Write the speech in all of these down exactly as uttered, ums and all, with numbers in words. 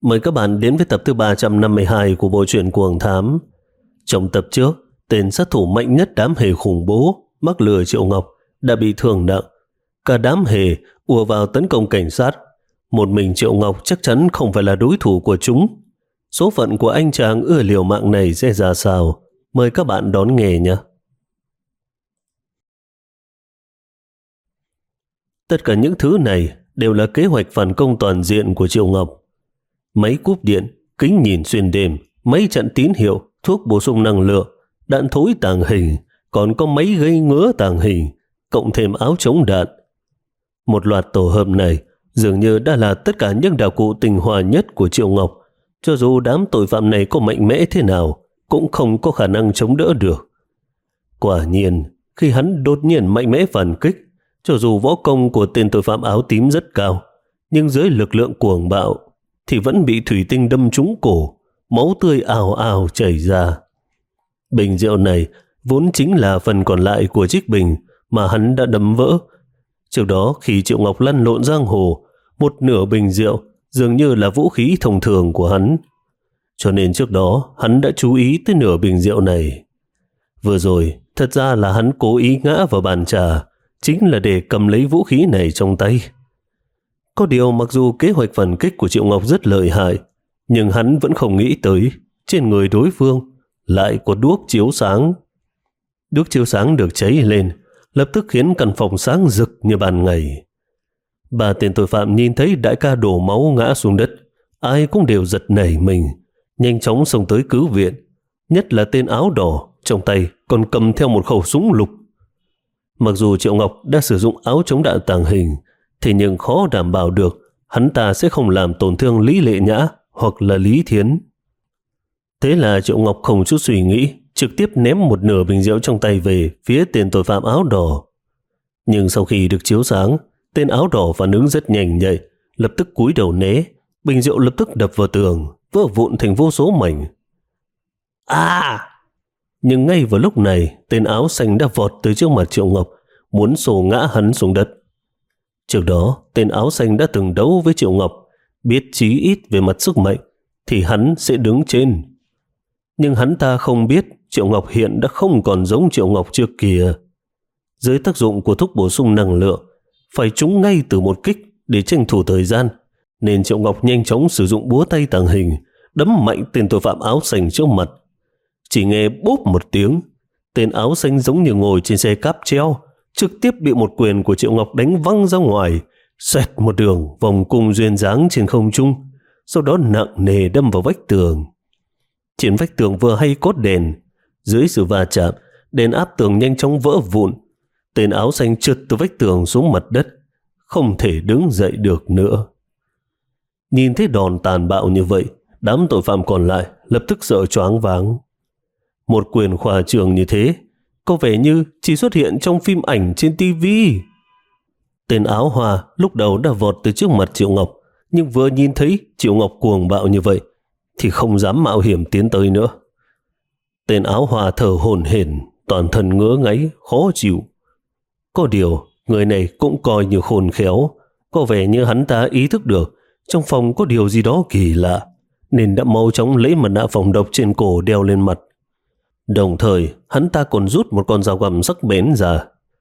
Mời các bạn đến với tập thứ ba trăm năm mươi hai của bộ truyện Cuồng Thám. Trong tập trước, tên sát thủ mạnh nhất đám hề khủng bố mắc lừa Triệu Ngọc đã bị thương nặng. Cả đám hề ùa vào tấn công cảnh sát. Một mình Triệu Ngọc chắc chắn không phải là đối thủ của chúng. Số phận của anh chàng ưa liều mạng này sẽ ra sao? Mời các bạn đón nghe nhé. Tất cả những thứ này đều là kế hoạch phản công toàn diện của Triệu Ngọc. Máy cúp điện, kính nhìn xuyên đêm, máy chặn tín hiệu, thuốc bổ sung năng lượng, đạn thối tàng hình, còn có máy gây ngứa tàng hình, cộng thêm áo chống đạn. Một loạt tổ hợp này dường như đã là tất cả những đạo cụ tinh hoa nhất của Triệu Ngọc. Cho dù đám tội phạm này có mạnh mẽ thế nào, cũng không có khả năng chống đỡ được. Quả nhiên, khi hắn đột nhiên mạnh mẽ phản kích, cho dù võ công của tên tội phạm áo tím rất cao, nhưng dưới lực lượng cuồng bạo thì vẫn bị thủy tinh đâm trúng cổ, máu tươi ào ào chảy ra. Bình rượu này vốn chính là phần còn lại của chiếc bình mà hắn đã đấm vỡ. Trước đó khi Triệu Ngọc lăn lộn giang hồ, một nửa bình rượu dường như là vũ khí thông thường của hắn. Cho nên trước đó hắn đã chú ý tới nửa bình rượu này. Vừa rồi thật ra là hắn cố ý ngã vào bàn trà, chính là để cầm lấy vũ khí này trong tay. Có điều mặc dù kế hoạch phản kích của Triệu Ngọc rất lợi hại, nhưng hắn vẫn không nghĩ tới trên người đối phương lại có đuốc chiếu sáng. Đuốc chiếu sáng được cháy lên, lập tức khiến căn phòng sáng rực như ban ngày. Ba tên tội phạm nhìn thấy đại ca đổ máu ngã xuống đất, ai cũng đều giật nảy mình, nhanh chóng xông tới cứu viện. Nhất là tên áo đỏ, trong tay còn cầm theo một khẩu súng lục. Mặc dù Triệu Ngọc đã sử dụng áo chống đạn tàng hình, thế nhưng khó đảm bảo được hắn ta sẽ không làm tổn thương Lý Lệ Nhã hoặc là Lý Thiến. Thế là Triệu Ngọc không chút suy nghĩ, trực tiếp ném một nửa bình rượu trong tay về phía tên tội phạm áo đỏ. Nhưng sau khi được chiếu sáng, tên áo đỏ phản ứng rất nhanh nhạy, lập tức cúi đầu né, bình rượu lập tức đập vào tường, vỡ vụn thành vô số mảnh. À! Nhưng ngay vào lúc này, tên áo xanh đã vọt tới trước mặt Triệu Ngọc, muốn xô ngã hắn xuống đất. Trước đó, tên áo xanh đã từng đấu với Triệu Ngọc, biết chí ít về mặt sức mạnh thì hắn sẽ đứng trên. Nhưng hắn ta không biết Triệu Ngọc hiện đã không còn giống Triệu Ngọc trước kia. Dưới tác dụng của thuốc bổ sung năng lượng, phải trúng ngay từ một kích để tranh thủ thời gian, nên Triệu Ngọc nhanh chóng sử dụng búa tay tàng hình, đấm mạnh tên tội phạm áo xanh trước mặt. Chỉ nghe bốp một tiếng, tên áo xanh giống như ngồi trên xe cáp treo, trực tiếp bị một quyền của Triệu Ngọc đánh văng ra ngoài, xoẹt một đường vòng cung duyên dáng trên không trung, sau đó nặng nề đâm vào vách tường. Trên vách tường vừa hay có đèn, dưới sự va chạm, đèn áp tường nhanh chóng vỡ vụn. Tên áo xanh trượt từ vách tường xuống mặt đất, không thể đứng dậy được nữa. Nhìn thấy đòn tàn bạo như vậy, đám tội phạm còn lại lập tức sợ choáng váng. Một quyền khoa trương như thế có vẻ như chỉ xuất hiện trong phim ảnh trên tivi. Tên áo hoa lúc đầu đã vọt tới trước mặt Triệu Ngọc, nhưng vừa nhìn thấy Triệu Ngọc cuồng bạo như vậy thì không dám mạo hiểm tiến tới nữa. Tên áo hoa thở hổn hển, toàn thân ngứa ngáy, khó chịu. Có điều, người này cũng coi như khôn khéo, có vẻ như hắn ta ý thức được trong phòng có điều gì đó kỳ lạ, nên đã mau chóng lấy mặt nạ phòng độc trên cổ đeo lên mặt. Đồng thời, hắn ta còn rút một con dao găm sắc bén ra.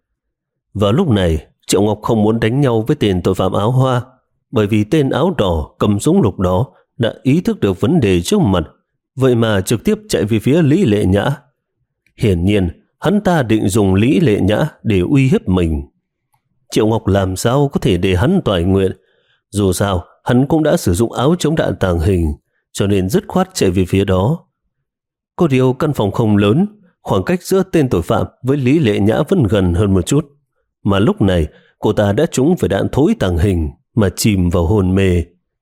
Vào lúc này, Triệu Ngọc không muốn đánh nhau với tên tội phạm áo hoa, bởi vì tên áo đỏ cầm súng lục đó đã ý thức được vấn đề trước mặt, vậy mà trực tiếp chạy về phía Lý Lệ Nhã. Hiển nhiên, hắn ta định dùng Lý Lệ Nhã để uy hiếp mình. Triệu Ngọc làm sao có thể để hắn toại nguyện? Dù sao, hắn cũng đã sử dụng áo chống đạn tàng hình, cho nên dứt khoát chạy về phía đó. Có điều căn phòng không lớn, khoảng cách giữa tên tội phạm với Lý Lệ Nhã vẫn gần hơn một chút, mà lúc này cô ta đã trúng phải đạn thối tàng hình mà chìm vào hôn mê.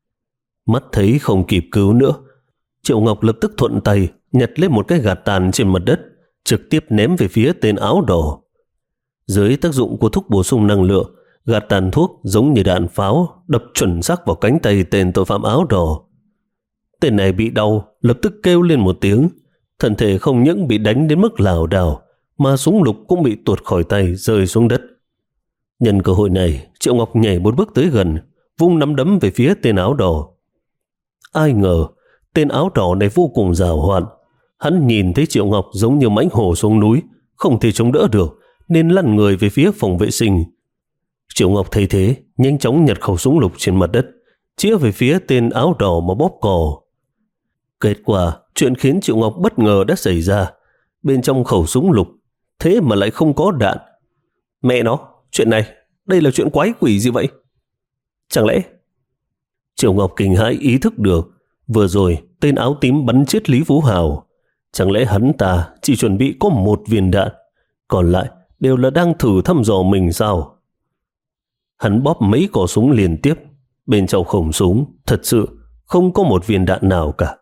Mắt thấy không kịp cứu nữa, Triệu Ngọc lập tức thuận tay nhặt lên một cái gạt tàn trên mặt đất, trực tiếp ném về phía tên áo đỏ. Dưới tác dụng của thuốc bổ sung năng lượng, gạt tàn thuốc giống như đạn pháo đập chuẩn xác vào cánh tay tên tội phạm áo đỏ. Tên này bị đau, lập tức kêu lên một tiếng, thân thể không những bị đánh đến mức lảo đảo, mà súng lục cũng bị tuột khỏi tay rơi xuống đất. Nhân cơ hội này, Triệu Ngọc nhảy một bước tới gần, vung nắm đấm về phía tên áo đỏ. Ai ngờ, tên áo đỏ này vô cùng giàu hoạt. Hắn nhìn thấy Triệu Ngọc giống như mãnh hổ xuống núi, không thể chống đỡ được, nên lăn người về phía phòng vệ sinh. Triệu Ngọc thấy thế, nhanh chóng nhặt khẩu súng lục trên mặt đất, chĩa về phía tên áo đỏ mà bóp cò. Kết quả, chuyện khiến Triệu Ngọc bất ngờ đã xảy ra. Bên trong khẩu súng lục, thế mà lại không có đạn. Mẹ nó, chuyện này, đây là chuyện quái quỷ gì vậy? Chẳng lẽ... Triệu Ngọc kinh hãi ý thức được, vừa rồi tên áo tím bắn chết Lý Phú Hào. Chẳng lẽ hắn ta chỉ chuẩn bị có một viên đạn, còn lại đều là đang thử thăm dò mình sao? Hắn bóp mấy cò súng liên tiếp, bên trong khẩu súng thật sự không có một viên đạn nào cả.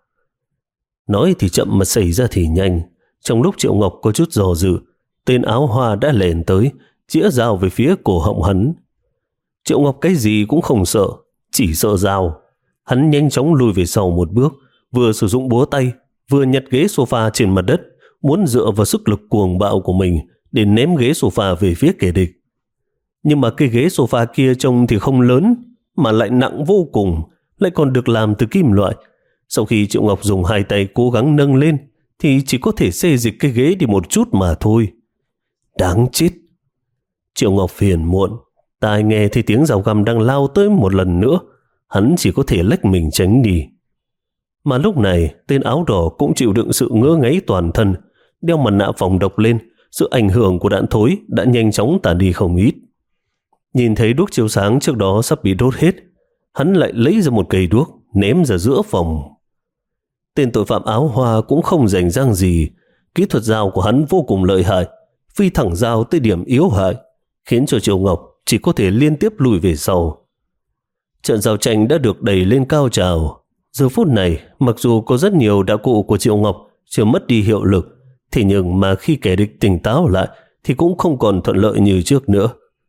Nói thì chậm mà xảy ra thì nhanh. Trong lúc Triệu Ngọc có chút dò dự, tên áo hoa đã lèn tới, chĩa dao về phía cổ họng hắn. Triệu Ngọc cái gì cũng không sợ, chỉ sợ dao. Hắn nhanh chóng lùi về sau một bước, vừa sử dụng búa tay, vừa nhặt ghế sofa trên mặt đất, muốn dựa vào sức lực cuồng bạo của mình để ném ghế sofa về phía kẻ địch. Nhưng mà cái ghế sofa kia trông thì không lớn, mà lại nặng vô cùng, lại còn được làm từ kim loại. Sau khi Triệu Ngọc dùng hai tay cố gắng nâng lên, thì chỉ có thể xê dịch cái ghế đi một chút mà thôi. Đáng chết! Triệu Ngọc phiền muộn, tai nghe thấy tiếng dao găm đang lao tới một lần nữa, hắn chỉ có thể lách mình tránh đi. Mà lúc này, tên áo đỏ cũng chịu đựng sự ngứa ngáy toàn thân, đeo mặt nạ phòng độc lên, sự ảnh hưởng của đạn thối đã nhanh chóng tàn đi không ít. Nhìn thấy đuốc chiếu sáng trước đó sắp bị đốt hết, hắn lại lấy ra một cây đuốc, ném ra giữa phòng. Tên tội phạm áo hoa cũng không rành rang gì, kỹ thuật dao của hắn vô cùng lợi hại, phi thẳng dao tới điểm yếu hại, khiến cho Triệu Ngọc chỉ có thể liên tiếp lùi về sau. Trận giao tranh đã được đẩy lên cao trào. Giờ phút này, mặc dù có rất nhiều đạo cụ của Triệu Ngọc chưa mất đi hiệu lực, thế nhưng mà khi kẻ địch tỉnh táo lại thì cũng không còn thuận lợi như trước nữa.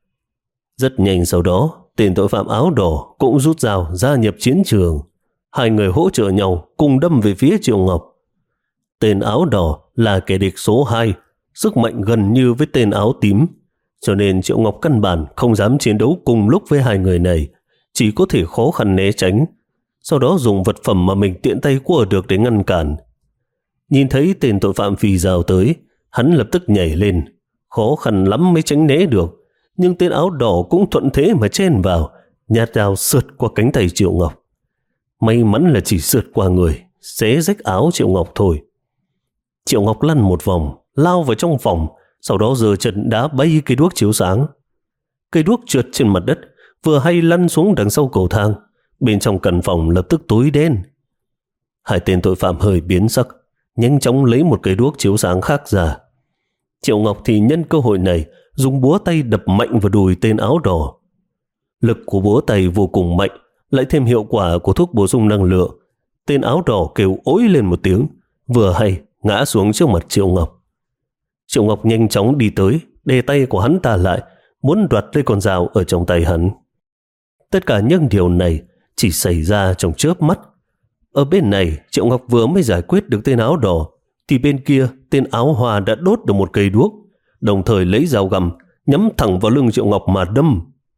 Rất nhanh sau đó, tên tội phạm áo đỏ cũng rút dao gia nhập chiến trường. Hai người hỗ trợ nhau cùng đâm về phía Triệu Ngọc. Tên áo đỏ là kẻ địch số hai, sức mạnh gần như với tên áo tím, cho nên Triệu Ngọc căn bản không dám chiến đấu cùng lúc với hai người này, chỉ có thể khó khăn né tránh, sau đó dùng vật phẩm mà mình tiện tay cua được để ngăn cản. Nhìn thấy tên tội phạm phi dao tới, hắn lập tức nhảy lên, khó khăn lắm mới tránh né được, nhưng tên áo đỏ cũng thuận thế mà chen vào, nhát dao sượt qua cánh tay Triệu Ngọc. May mắn là chỉ sượt qua người, xé rách áo Triệu Ngọc thôi. Triệu Ngọc lăn một vòng, lao vào trong phòng, sau đó giơ chân đá bay cây đuốc chiếu sáng. Cây đuốc trượt trên mặt đất, vừa hay lăn xuống đằng sau cầu thang. Bên trong căn phòng lập tức tối đen. Hai tên tội phạm hơi biến sắc, nhanh chóng lấy một cây đuốc chiếu sáng khác ra. Triệu Ngọc thì nhân cơ hội này dùng búa tay đập mạnh vào đùi tên áo đỏ. Lực của búa tay vô cùng mạnh, lại thêm hiệu quả của thuốc bổ sung năng lượng. Tên áo đỏ kêu ối lên một tiếng, vừa hay ngã xuống trước mặt Triệu Ngọc. Triệu Ngọc nhanh chóng đi tới, đè tay của hắn ta lại, muốn đoạt lấy con dao ở trong tay hắn. Tất cả những điều này chỉ xảy ra trong chớp mắt. Ở bên này, Triệu Ngọc vừa mới giải quyết được tên áo đỏ, thì bên kia tên áo hoa đã đốt được một cây đuốc, đồng thời lấy dao găm nhắm thẳng vào lưng Triệu Ngọc mà đâm.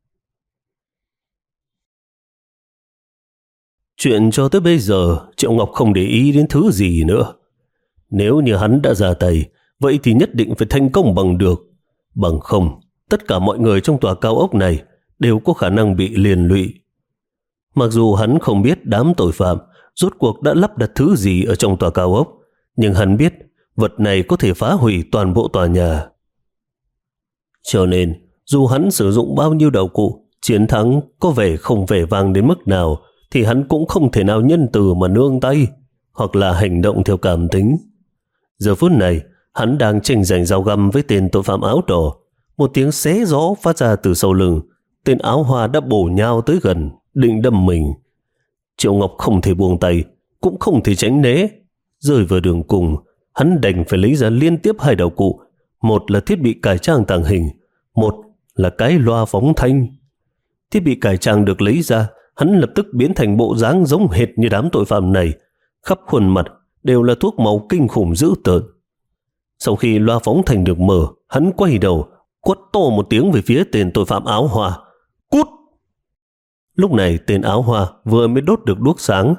Chuyện cho tới bây giờ, Triệu Ngọc không để ý đến thứ gì nữa. Nếu như hắn đã ra tay, vậy thì nhất định phải thành công bằng được. Bằng không, tất cả mọi người trong tòa cao ốc này đều có khả năng bị liên lụy. Mặc dù hắn không biết đám tội phạm rốt cuộc đã lắp đặt thứ gì ở trong tòa cao ốc, nhưng hắn biết vật này có thể phá hủy toàn bộ tòa nhà. Cho nên, dù hắn sử dụng bao nhiêu đạo cụ, chiến thắng có vẻ không vẻ vang đến mức nào, thì hắn cũng không thể nào nhân từ mà nương tay, hoặc là hành động theo cảm tính. Giờ phút này, hắn đang tranh giành dao găm với tên tội phạm áo đỏ. Một tiếng xé gió phát ra từ sau lưng. Tên áo hoa đã bổ nhào tới gần, định đâm mình. Triệu Ngọc không thể buông tay, cũng không thể tránh né. Rơi vào đường cùng, hắn đành phải lấy ra liên tiếp hai đạo cụ. Một là thiết bị cải trang tàng hình, một là cái loa phóng thanh. Thiết bị cải trang được lấy ra, hắn lập tức biến thành bộ dáng giống hệt như đám tội phạm này. Khắp khuôn mặt đều là thuốc màu kinh khủng dữ tợn. Sau khi loa phóng thanh được mở, hắn quay đầu, quát to một tiếng về phía tên tội phạm áo hoa. Cút! Lúc này tên áo hoa vừa mới đốt được đuốc sáng.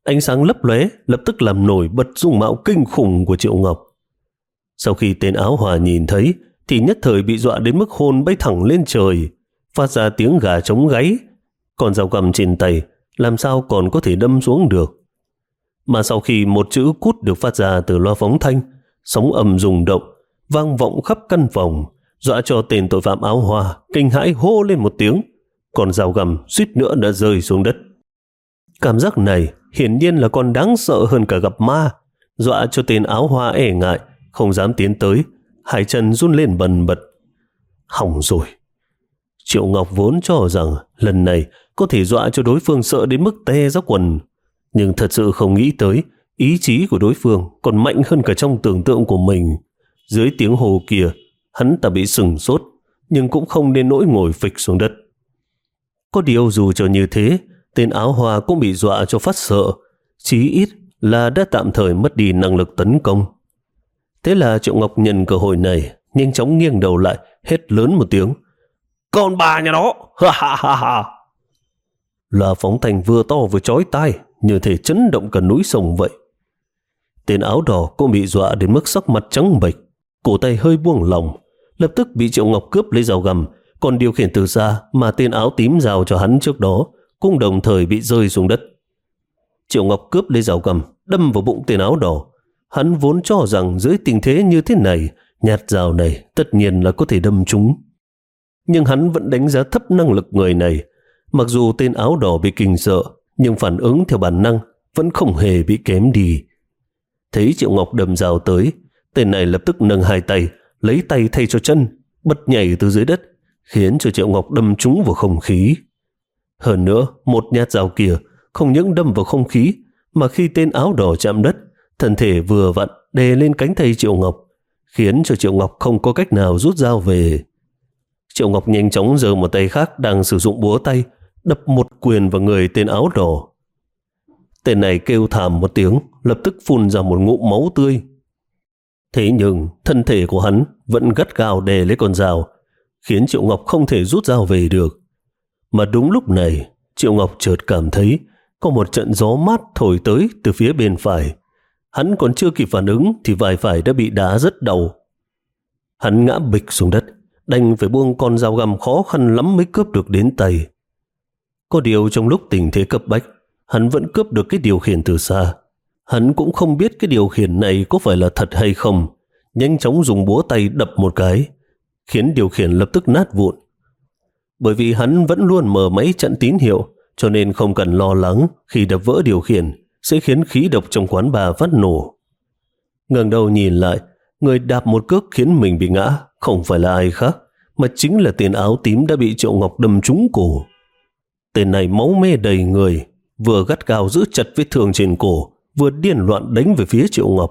Ánh sáng lấp lóe lập tức làm nổi bật dung mạo kinh khủng của Triệu Ngọc. Sau khi tên áo hòa nhìn thấy thì nhất thời bị dọa đến mức hồn bay thẳng lên trời, phát ra tiếng gà trống gáy. Còn dao găm trên tay làm sao còn có thể đâm xuống được. Mà sau khi một chữ cút được phát ra từ loa phóng thanh, sóng ầm rung động, vang vọng khắp căn phòng, dọa cho tên tội phạm áo hoa kinh hãi hô lên một tiếng, còn dao găm suýt nữa đã rơi xuống đất. Cảm giác này hiển nhiên là còn đáng sợ hơn cả gặp ma, dọa cho tên áo hoa e ngại, không dám tiến tới, hai chân run lên bần bật. Hỏng rồi. Triệu Ngọc vốn cho rằng lần này có thể dọa cho đối phương sợ đến mức te ra quần, nhưng thật sự không nghĩ tới ý chí của đối phương còn mạnh hơn cả trong tưởng tượng của mình. Dưới tiếng hô kia, hắn ta bị sừng sốt, nhưng cũng không đến nỗi ngồi phịch xuống đất. Có điều dù cho như thế, tên áo hoa cũng bị dọa cho phát sợ, chí ít là đã tạm thời mất đi năng lực tấn công. Thế là Triệu Ngọc nhân cơ hội này nhanh chóng nghiêng đầu lại, hét lớn một tiếng: "Con bà nhà nó!" ha ha ha ha. Loa phóng thanh vừa to vừa chói tai, như thể chấn động cả núi sông vậy. Tên áo đỏ cũng bị dọa đến mức sắc mặt trắng bệch, cổ tay hơi buông lỏng, lập tức bị Triệu Ngọc cướp lấy dao găm, còn điều khiển từ xa mà tên áo tím giao cho hắn trước đó cũng đồng thời bị rơi xuống đất. Triệu Ngọc cướp lấy dao găm, đâm vào bụng tên áo đỏ. Hắn vốn cho rằng dưới tình thế như thế này, nhát dao này tất nhiên là có thể đâm trúng. Nhưng hắn vẫn đánh giá thấp năng lực người này. Mặc dù tên áo đỏ bị kinh sợ, nhưng phản ứng theo bản năng vẫn không hề bị kém đi. Thấy Triệu Ngọc đâm dao tới, tên này lập tức nâng hai tay, lấy tay thay cho chân, bật nhảy từ dưới đất, khiến cho Triệu Ngọc đâm trúng vào không khí. Hơn nữa, một nhát dao kia không những đâm vào không khí, mà khi tên áo đỏ chạm đất, thân thể vừa vặn đè lên cánh tay Triệu Ngọc, khiến cho Triệu Ngọc không có cách nào rút dao về. Triệu Ngọc nhanh chóng giơ một tay khác đang sử dụng búa tay, đập một quyền vào người tên áo đỏ. Tên này kêu thảm một tiếng, lập tức phun ra một ngụm máu tươi. Thế nhưng thân thể của hắn vẫn gắt gao đè lấy con dao, khiến Triệu Ngọc không thể rút dao về được. Mà đúng lúc này, Triệu Ngọc chợt cảm thấy có một trận gió mát thổi tới từ phía bên phải. Hắn còn chưa kịp phản ứng thì vai phải đã bị đá rất đau. Hắn ngã bịch xuống đất, đành phải buông con dao găm khó khăn lắm mới cướp được đến tay. Có điều trong lúc tình thế cấp bách, hắn vẫn cướp được cái điều khiển từ xa. Hắn cũng không biết cái điều khiển này có phải là thật hay không, nhanh chóng dùng búa tay đập một cái, khiến điều khiển lập tức nát vụn. Bởi vì hắn vẫn luôn mở máy chặn tín hiệu, cho nên không cần lo lắng khi đập vỡ điều khiển sẽ khiến khí độc trong quán bar phát nổ. Ngẩng đầu nhìn lại, người đạp một cước khiến mình bị ngã không phải là ai khác, mà chính là tên áo tím đã bị Triệu Ngọc đâm trúng cổ. Tên này máu me đầy người, vừa gắt gao giữ chặt vết thương trên cổ, vừa điên loạn đánh về phía Triệu Ngọc.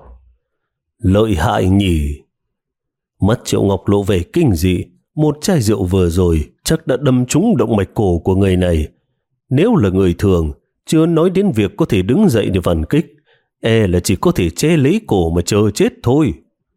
Lợi hại nhỉ. Mắt Triệu Ngọc lộ vẻ kinh dị, một chai rượu vừa rồi chắc đã đâm trúng động mạch cổ của người này. Nếu là người thường, chưa nói đến việc có thể đứng dậy để phản kích, e là chỉ có thể che lấy cổ mà chờ chết thôi.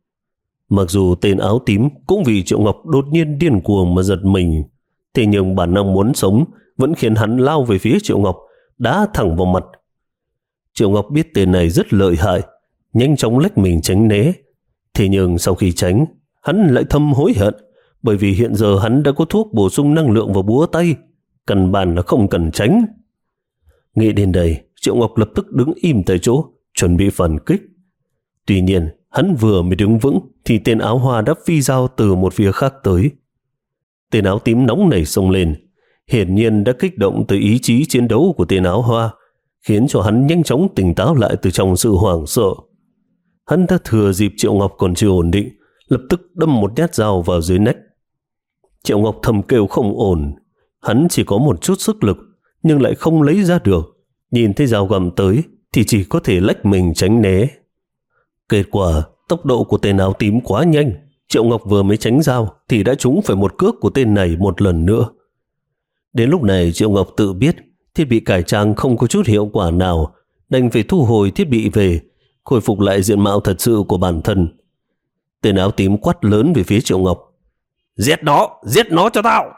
Mặc dù tên áo tím cũng vì Triệu Ngọc đột nhiên điên cuồng mà giật mình, thế nhưng bản năng muốn sống vẫn khiến hắn lao về phía Triệu Ngọc, đá thẳng vào mặt. Triệu Ngọc biết tên này rất lợi hại, nhanh chóng lách mình tránh né. Thế nhưng sau khi tránh, hắn lại thầm hối hận, bởi vì hiện giờ hắn đã có thuốc bổ sung năng lượng vào búa tay, căn bản là không cần tránh. Nghĩ đến đây, Triệu Ngọc lập tức đứng im tại chỗ, chuẩn bị phản kích. Tuy nhiên, hắn vừa mới đứng vững thì tên áo hoa đã phi dao từ một phía khác tới. Tên áo tím nóng nảy xông lên, hiển nhiên đã kích động tới ý chí chiến đấu của tên áo hoa, khiến cho hắn nhanh chóng tỉnh táo lại từ trong sự hoảng sợ. Hắn đã thừa dịp Triệu Ngọc còn chưa ổn định, lập tức đâm một nhát dao vào dưới nách. Triệu Ngọc thầm kêu không ổn, hắn chỉ có một chút sức lực nhưng lại không lấy ra được. Nhìn thấy dao găm tới thì chỉ có thể lách mình tránh né. Kết quả, tốc độ của tên áo tím quá nhanh, Triệu Ngọc vừa mới tránh dao thì đã trúng phải một cước của tên này một lần nữa. Đến lúc này Triệu Ngọc tự biết thiết bị cải trang không có chút hiệu quả nào, đành phải thu hồi thiết bị về, khôi phục lại diện mạo thật sự của bản thân. Tên áo tím quát lớn về phía Triệu Ngọc: "Giết nó, giết nó cho tao!"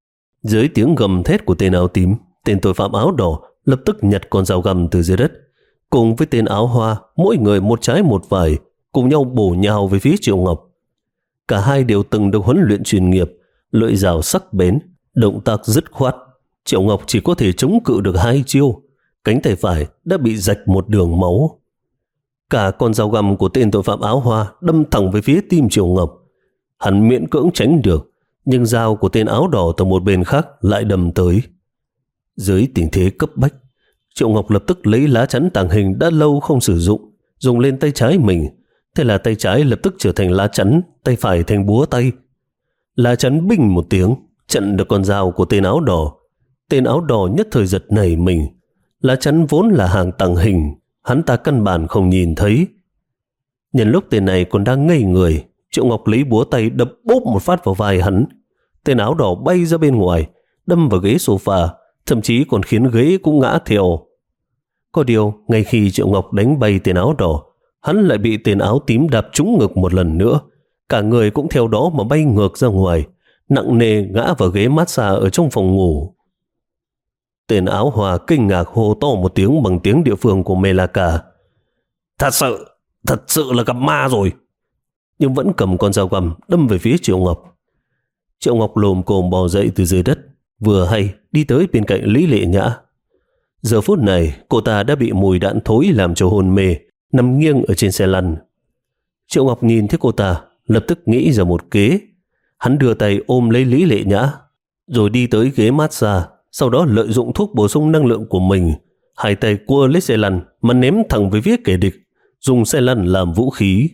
Dưới tiếng gầm thét của tên áo tím, tên tội phạm áo đỏ lập tức nhặt con dao găm từ dưới đất, cùng với tên áo hoa, mỗi người một trái một vải, cùng nhau bổ nhào về phía Triệu Ngọc. Cả hai đều từng được huấn luyện chuyên nghiệp, lưỡi dao sắc bén, động tác dứt khoát. Triệu Ngọc chỉ có thể chống cự được hai chiêu, cánh tay phải đã bị rạch một đường máu. Cả con dao găm của tên tội phạm áo hoa đâm thẳng về phía tim Triệu Ngọc. Hắn miễn cưỡng tránh được, nhưng dao của tên áo đỏ từ một bên khác lại đâm tới. Dưới tình thế cấp bách, Triệu Ngọc lập tức lấy lá chắn tàng hình đã lâu không sử dụng, dùng lên tay trái mình. Thế là tay trái lập tức trở thành lá chắn, tay phải thành búa tay. Lá chắn binh một tiếng, chặn được con dao của tên áo đỏ. Tên áo đỏ nhất thời giật nảy mình. Lá chắn vốn là hàng tàng hình, hắn ta căn bản không nhìn thấy. Nhân lúc tên này còn đang ngây người, Triệu Ngọc lấy búa tay đập bốp một phát vào vai hắn. Tên áo đỏ bay ra bên ngoài, đâm vào ghế sofa, thậm chí còn khiến ghế cũng ngã theo. Có điều, ngay khi Triệu Ngọc đánh bay tên áo đỏ, hắn lại bị tên áo tím đạp trúng ngực một lần nữa. Cả người cũng theo đó mà bay ngược ra ngoài, nặng nề ngã vào ghế massage ở trong phòng ngủ. Tên áo hoa kinh ngạc hô to một tiếng bằng tiếng địa phương của Melaka. Thật sự, thật sự là gặp ma rồi. Nhưng vẫn cầm con dao găm đâm về phía Triệu Ngọc. Triệu Ngọc lồm cồm bò dậy từ dưới đất, vừa hay đi tới bên cạnh Lý Lệ Nhã. Giờ phút này, cô ta đã bị mùi đạn thối làm cho hôn mê, nằm nghiêng ở trên xe lăn. Triệu Ngọc nhìn thấy cô ta, lập tức nghĩ ra một kế. Hắn đưa tay ôm lấy Lý Lệ Nhã, rồi đi tới ghế massage, sau đó lợi dụng thuốc bổ sung năng lượng của mình, hai tay cua lấy xe lăn mà ném thẳng về phía kẻ địch, dùng xe lăn làm vũ khí.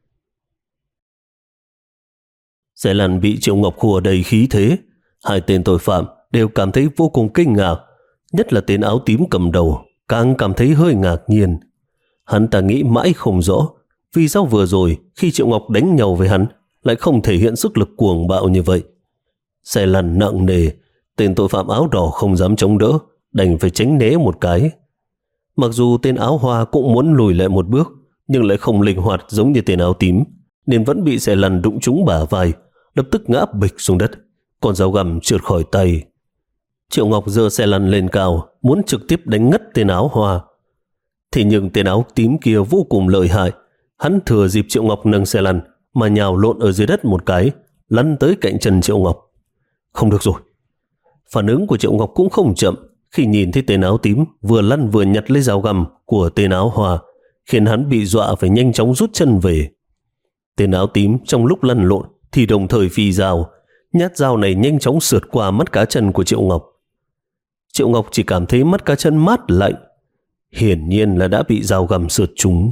Xe lăn bị Triệu Ngọc khua đầy khí thế, hai tên tội phạm đều cảm thấy vô cùng kinh ngạc, nhất là tên áo tím cầm đầu càng cảm thấy hơi ngạc nhiên. Hắn ta nghĩ mãi không rõ vì sao vừa rồi khi Triệu Ngọc đánh nhau với hắn lại không thể hiện sức lực cuồng bạo như vậy. Xe lăn nặng nề, tên tội phạm áo đỏ không dám chống đỡ, đành phải tránh né một cái. Mặc dù tên áo hoa cũng muốn lùi lại một bước, nhưng lại không linh hoạt giống như tên áo tím, nên vẫn bị xe lăn đụng trúng bả vai, lập tức ngã bịch xuống đất, con dao găm trượt khỏi tay. Triệu Ngọc giơ xe lăn lên cao, muốn trực tiếp đánh ngất tên áo hoa. Thế nhưng tên áo tím kia vô cùng lợi hại, hắn thừa dịp Triệu Ngọc nâng xe lăn mà nhào lộn ở dưới đất một cái, lăn tới cạnh chân Triệu Ngọc. Không được rồi. Phản ứng của Triệu Ngọc cũng không chậm, khi nhìn thấy tên áo tím vừa lăn vừa nhặt lấy dao găm của tên áo hoa, khiến hắn bị dọa phải nhanh chóng rút chân về. Tên áo tím trong lúc lăn lộn thì đồng thời phi dao, nhát dao này nhanh chóng sượt qua mắt cá chân của Triệu Ngọc. Triệu Ngọc chỉ cảm thấy mắt cá chân mát lạnh, hiển nhiên là đã bị dao găm sượt trúng.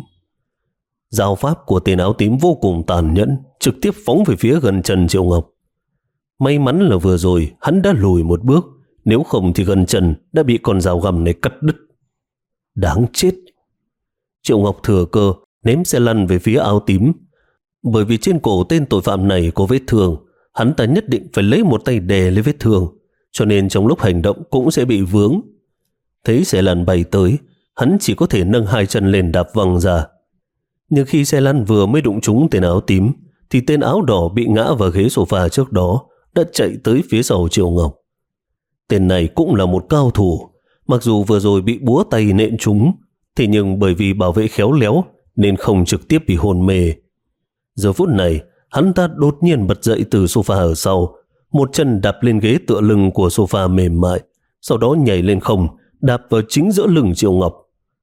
Dao pháp của tên áo tím vô cùng tàn nhẫn, trực tiếp phóng về phía gần chân Triệu Ngọc. May mắn là vừa rồi hắn đã lùi một bước, nếu không thì gần chân đã bị con dao găm này cắt đứt. Đáng chết! Triệu Ngọc thừa cơ ném xe lăn về phía áo tím. Bởi vì trên cổ tên tội phạm này có vết thương, hắn ta nhất định phải lấy một tay đè lấy vết thương, cho nên trong lúc hành động cũng sẽ bị vướng. Thấy xe lăn bay tới, hắn chỉ có thể nâng hai chân lên đạp văng ra. Nhưng khi xe lăn vừa mới đụng trúng tên áo tím, thì tên áo đỏ bị ngã vào ghế sofa trước đó đã chạy tới phía sau Triệu Ngọc. Tên này cũng là một cao thủ, mặc dù vừa rồi bị búa tay nện trúng, thế nhưng bởi vì bảo vệ khéo léo nên không trực tiếp bị hôn mê. Giờ phút này, hắn ta đột nhiên bật dậy từ sofa ở sau, một chân đạp lên ghế tựa lưng của sofa mềm mại, sau đó nhảy lên không, đạp vào chính giữa lưng Triệu Ngọc.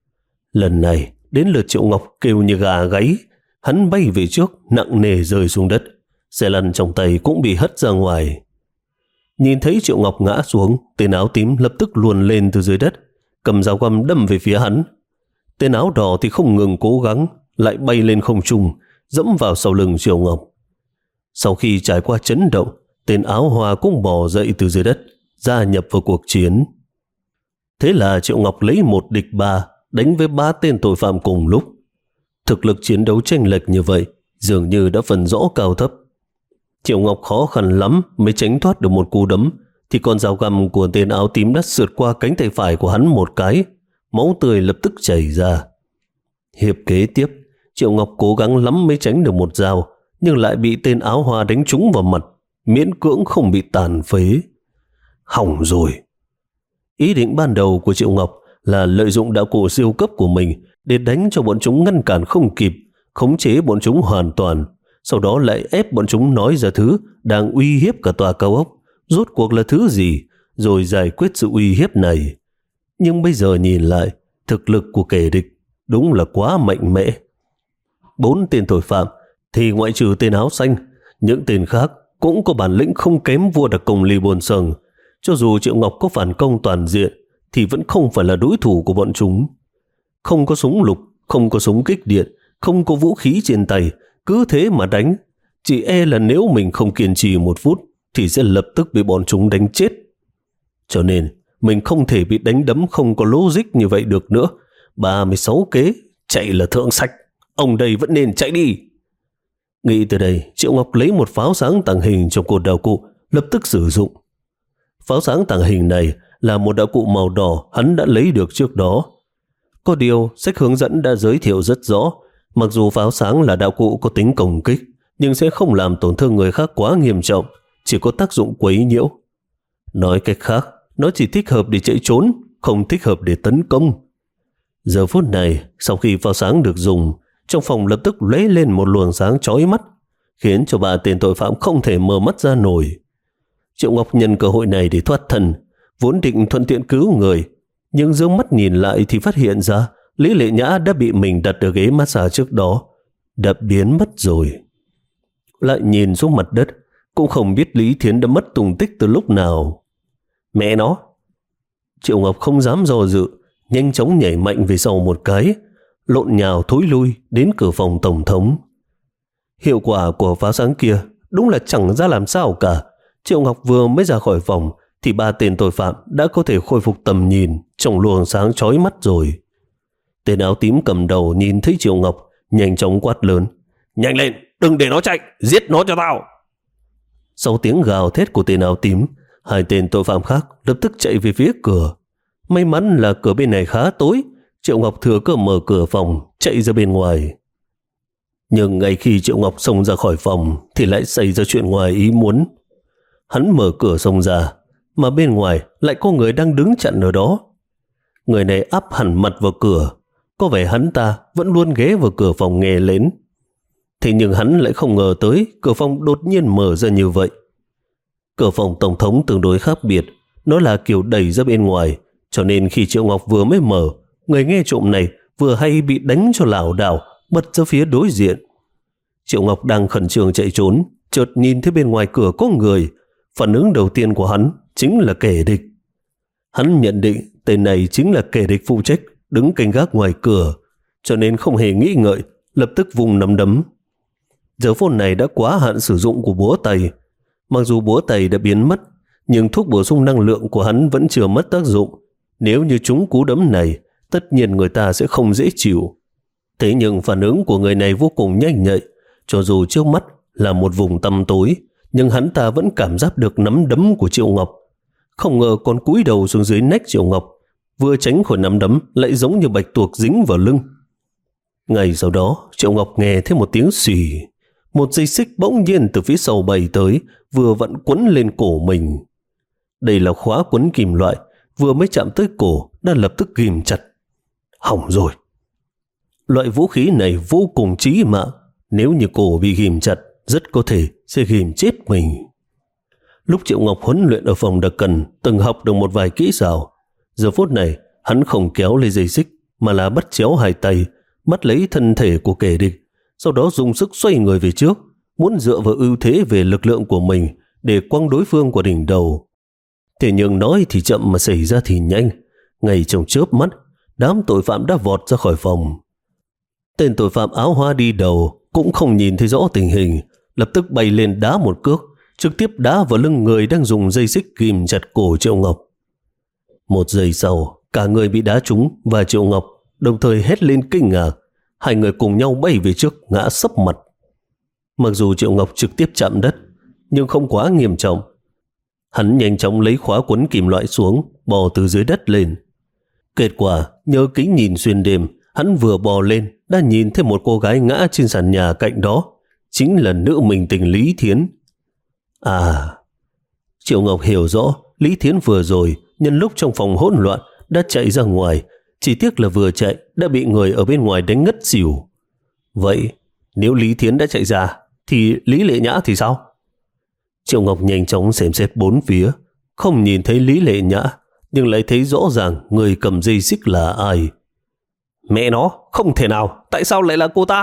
Lần này, đến lượt Triệu Ngọc kêu như gà gáy, hắn bay về trước, nặng nề rơi xuống đất, xe lăn trong tay cũng bị hất ra ngoài. Nhìn thấy Triệu Ngọc ngã xuống, tên áo tím lập tức luồn lên từ dưới đất, cầm dao găm đâm về phía hắn. Tên áo đỏ thì không ngừng cố gắng, lại bay lên không trung, dẫm vào sau lưng Triệu Ngọc. Sau khi trải qua chấn động, tên áo hoa cũng bò dậy từ dưới đất, gia nhập vào cuộc chiến. Thế là Triệu Ngọc lấy một địch ba, đánh với ba tên tội phạm cùng lúc. Thực lực chiến đấu chênh lệch như vậy, dường như đã phân rõ cao thấp. Triệu Ngọc khó khăn lắm mới tránh thoát được một cú đấm, thì con dao găm của tên áo tím đã sượt qua cánh tay phải của hắn một cái, máu tươi lập tức chảy ra. Hiệp kế tiếp, Triệu Ngọc cố gắng lắm mới tránh được một dao, nhưng lại bị tên áo hoa đánh trúng vào mặt, miễn cưỡng không bị tàn phế. Hỏng rồi. Ý định ban đầu của Triệu Ngọc là lợi dụng đạo cụ siêu cấp của mình để đánh cho bọn chúng ngăn cản không kịp, khống chế bọn chúng hoàn toàn, sau đó lại ép bọn chúng nói ra thứ đang uy hiếp cả tòa cao ốc rốt cuộc là thứ gì, rồi giải quyết sự uy hiếp này. Nhưng bây giờ nhìn lại, thực lực của kẻ địch đúng là quá mạnh mẽ. Bốn tên tội phạm thì ngoại trừ tên áo xanh, những tên khác cũng có bản lĩnh không kém vua đặc công Lý Bồn Sơn. Cho dù Triệu Ngọc có phản công toàn diện thì vẫn không phải là đối thủ của bọn chúng. Không có súng lục, không có súng kích điện, không có vũ khí trên tay, cứ thế mà đánh. Chỉ e là nếu mình không kiên trì một phút thì sẽ lập tức bị bọn chúng đánh chết. Cho nên mình không thể bị đánh đấm không có logic như vậy được nữa. ba mươi sáu kế, chạy là thượng sách. Ông đây vẫn nên chạy đi. Nghĩ từ đây, Triệu Ngọc lấy một pháo sáng tàng hình trong cột đạo cụ, lập tức sử dụng. Pháo sáng tàng hình này là một đạo cụ màu đỏ hắn đã lấy được trước đó. Có điều, sách hướng dẫn đã giới thiệu rất rõ, mặc dù pháo sáng là đạo cụ có tính công kích, nhưng sẽ không làm tổn thương người khác quá nghiêm trọng, chỉ có tác dụng quấy nhiễu. Nói cách khác, nó chỉ thích hợp để chạy trốn, không thích hợp để tấn công. Giờ phút này, sau khi pháo sáng được dùng, trong phòng lập tức lóe lên một luồng sáng chói mắt, khiến cho ba tên tội phạm không thể mở mắt ra nổi. Triệu Ngọc nhân cơ hội này để thoát thân, vốn định thuận tiện cứu người, nhưng dương mắt nhìn lại thì phát hiện ra Lý Lệ Nhã đã bị mình đặt ở ghế massage trước đó, đã biến mất rồi. Lại nhìn xuống mặt đất, cũng không biết Lý Thiến đã mất tung tích từ lúc nào. Mẹ nó! Triệu Ngọc không dám do dự, nhanh chóng nhảy mạnh về sau một cái, lộn nhào thối lui đến cửa phòng tổng thống. Hiệu quả của pháo sáng kia đúng là chẳng ra làm sao cả. Triệu Ngọc vừa mới ra khỏi phòng thì ba tên tội phạm đã có thể khôi phục tầm nhìn trong luồng sáng chói mắt rồi. Tên áo tím cầm đầu nhìn thấy Triệu Ngọc, nhanh chóng quát lớn: nhanh lên, đừng để nó chạy, giết nó cho tao. Sau tiếng gào thét của tên áo tím, hai tên tội phạm khác lập tức chạy về phía cửa. May mắn là cửa bên này khá tối, Triệu Ngọc thừa cơ mở cửa phòng chạy ra bên ngoài. Nhưng ngay khi Triệu Ngọc xông ra khỏi phòng thì lại xảy ra chuyện ngoài ý muốn. Hắn mở cửa xông ra, mà bên ngoài lại có người đang đứng chặn ở đó. Người này áp hẳn mặt vào cửa, có vẻ hắn ta vẫn luôn ghé vào cửa phòng nghe lén. Thế nhưng hắn lại không ngờ tới cửa phòng đột nhiên mở ra như vậy. Cửa phòng tổng thống tương đối khác biệt, nó là kiểu đẩy ra bên ngoài, cho nên khi Triệu Ngọc vừa mới mở, người nghe trộm này vừa hay bị đánh cho lảo đảo, bật ra phía đối diện. Triệu Ngọc đang khẩn trương chạy trốn, chợt nhìn thấy bên ngoài cửa có người. Phản ứng đầu tiên của hắn chính là kẻ địch. Hắn nhận định tên này chính là kẻ địch phụ trách đứng canh gác ngoài cửa, cho nên không hề nghĩ ngợi, lập tức vùng nắm đấm. Giờ phút này đã quá hạn sử dụng của búa tày. Mặc dù búa tày đã biến mất, nhưng thuốc bổ sung năng lượng của hắn vẫn chưa mất tác dụng. Nếu như trúng cú đấm này, tất nhiên người ta sẽ không dễ chịu. Thế nhưng phản ứng của người này vô cùng nhanh nhạy. Cho dù trước mắt là một vùng tăm tối, nhưng hắn ta vẫn cảm giác được nắm đấm của Triệu Ngọc. Không ngờ còn cúi đầu xuống dưới nách Triệu Ngọc, vừa tránh khỏi nắm đấm lại giống như bạch tuộc dính vào lưng. Ngay sau đó, Triệu Ngọc nghe thấy một tiếng xì. Một dây xích bỗng nhiên từ phía sau bay tới, vừa vặn quấn lên cổ mình. Đây là khóa quấn kim loại, vừa mới chạm tới cổ đã lập tức ghim chặt. Hỏng rồi! Loại vũ khí này vô cùng chí mạng, nếu như cổ bị ghim chặt, rất có thể sẽ ghim chết mình. Lúc Triệu Ngọc huấn luyện ở phòng đặc cần, từng học được một vài kỹ xảo. Giờ phút này, hắn không kéo lấy dây xích, mà là bắt chéo hai tay, bắt lấy thân thể của kẻ địch, sau đó dùng sức xoay người về trước, muốn dựa vào ưu thế về lực lượng của mình để quăng đối phương qua đỉnh đầu. Thế nhưng nói thì chậm mà xảy ra thì nhanh. Ngay trong chớp mắt, đám tội phạm đã vọt ra khỏi phòng. Tên tội phạm áo hoa đi đầu cũng không nhìn thấy rõ tình hình, lập tức bay lên đá một cước, trực tiếp đá vào lưng người đang dùng dây xích ghim chặt cổ Triệu Ngọc. Một giây sau, cả người bị đá trúng và Triệu Ngọc đồng thời hét lên kinh ngạc. Hai người cùng nhau bay về trước, ngã sấp mặt. Mặc dù Triệu Ngọc trực tiếp chạm đất, nhưng không quá nghiêm trọng. Hắn nhanh chóng lấy khóa quấn kìm loại xuống, bò từ dưới đất lên. Kết quả, nhờ kính nhìn xuyên đêm, hắn vừa bò lên đã nhìn thấy một cô gái ngã trên sàn nhà cạnh đó, chính là nữ mình tình Lý Thiến. À, Triệu Ngọc hiểu rõ Lý Thiến vừa rồi nhân lúc trong phòng hỗn loạn đã chạy ra ngoài, Chỉ tiếc là vừa chạy đã bị người ở bên ngoài đánh ngất xỉu. Vậy nếu Lý Thiến đã chạy ra thì Lý Lệ Nhã thì sao? Triệu Ngọc nhanh chóng xem xét bốn phía, không nhìn thấy Lý Lệ Nhã, nhưng lại thấy rõ ràng người cầm dây xích là ai. Mẹ nó, không thể nào, tại sao lại là cô ta?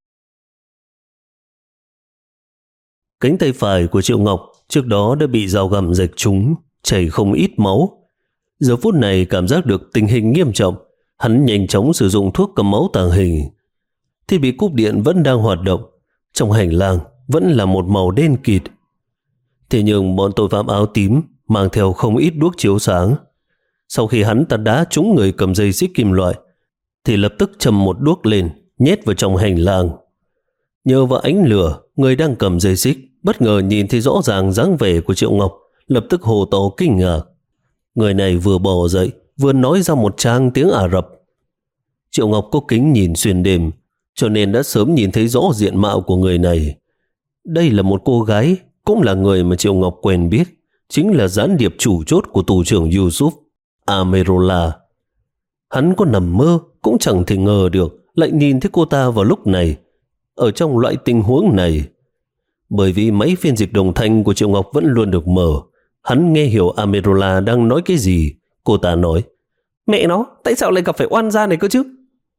Cánh tay phải của Triệu Ngọc trước đó đã bị dao găm rạch trúng, chảy không ít máu. Giờ phút này cảm giác được tình hình nghiêm trọng, hắn nhanh chóng sử dụng thuốc cầm máu tàng hình. Thiết bị cúp điện vẫn đang hoạt động, trong hành lang vẫn là một màu đen kịt. Thế nhưng bọn tội phạm áo tím mang theo không ít đuốc chiếu sáng. Sau khi hắn ta đá trúng người cầm dây xích kim loại, thì lập tức châm một đuốc lên, nhét vào trong hành lang. Nhờ vào ánh lửa, người đang cầm dây xích bất ngờ nhìn thấy rõ ràng dáng vẻ của Triệu Ngọc, lập tức hô to kinh ngạc. Người này vừa bò dậy, vừa nói ra một tràng tiếng Ả Rập. Triệu Ngọc có kính nhìn xuyên đêm, cho nên đã sớm nhìn thấy rõ diện mạo của người này. Đây là một cô gái, cũng là người mà Triệu Ngọc quen biết, chính là gián điệp chủ chốt của tù trưởng Yusuf, Amerola. Hắn có nằm mơ cũng chẳng thể ngờ được lại nhìn thấy cô ta vào lúc này, ở trong loại tình huống này. Bởi vì máy phiên dịch đồng thanh của Triệu Ngọc vẫn luôn được mở, hắn nghe hiểu Amerola đang nói cái gì. Cô ta nói, mẹ nó, tại sao lại gặp phải oan gia này cơ chứ?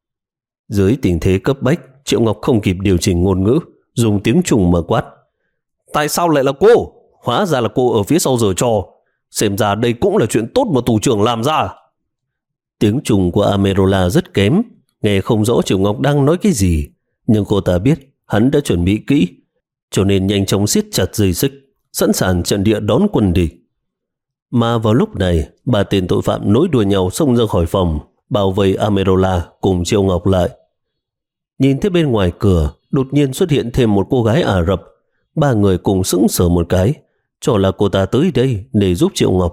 Dưới tình thế cấp bách, Triệu Ngọc không kịp điều chỉnh ngôn ngữ, dùng tiếng Trung mà quát. Tại sao lại là cô? Hóa ra là cô ở phía sau giở trò. Xem ra đây cũng là chuyện tốt mà tù trưởng làm ra. Tiếng Trung của Amerola rất kém, nghe không rõ Triệu Ngọc đang nói cái gì, nhưng cô ta biết hắn đã chuẩn bị kỹ, cho nên nhanh chóng siết chặt dây xích, sẵn sàng trận địa đón quân địch. Mà vào lúc này, ba tên tội phạm nối đuôi nhau xông ra khỏi phòng, bao vây Amerola cùng Triệu Ngọc lại. Nhìn thấy bên ngoài cửa đột nhiên xuất hiện thêm một cô gái Ả Rập. Ba người cùng sững sờ một cái, cho là cô ta tới đây để giúp Triệu Ngọc.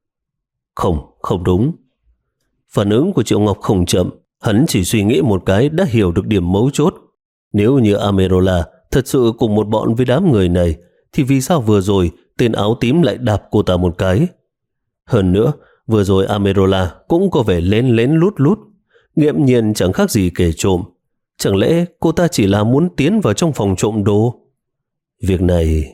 Không, không đúng. Phản ứng của Triệu Ngọc không chậm, hắn chỉ suy nghĩ một cái đã hiểu được điểm mấu chốt. Nếu như Amerola thật sự cùng một bọn với đám người này, thì vì sao vừa rồi tên áo tím lại đạp cô ta một cái? Hơn nữa, vừa rồi Amerola cũng có vẻ lén lén lút lút, nghiễm nhiên chẳng khác gì kẻ trộm. Chẳng lẽ cô ta chỉ là muốn tiến vào trong phòng trộm đồ? Việc này...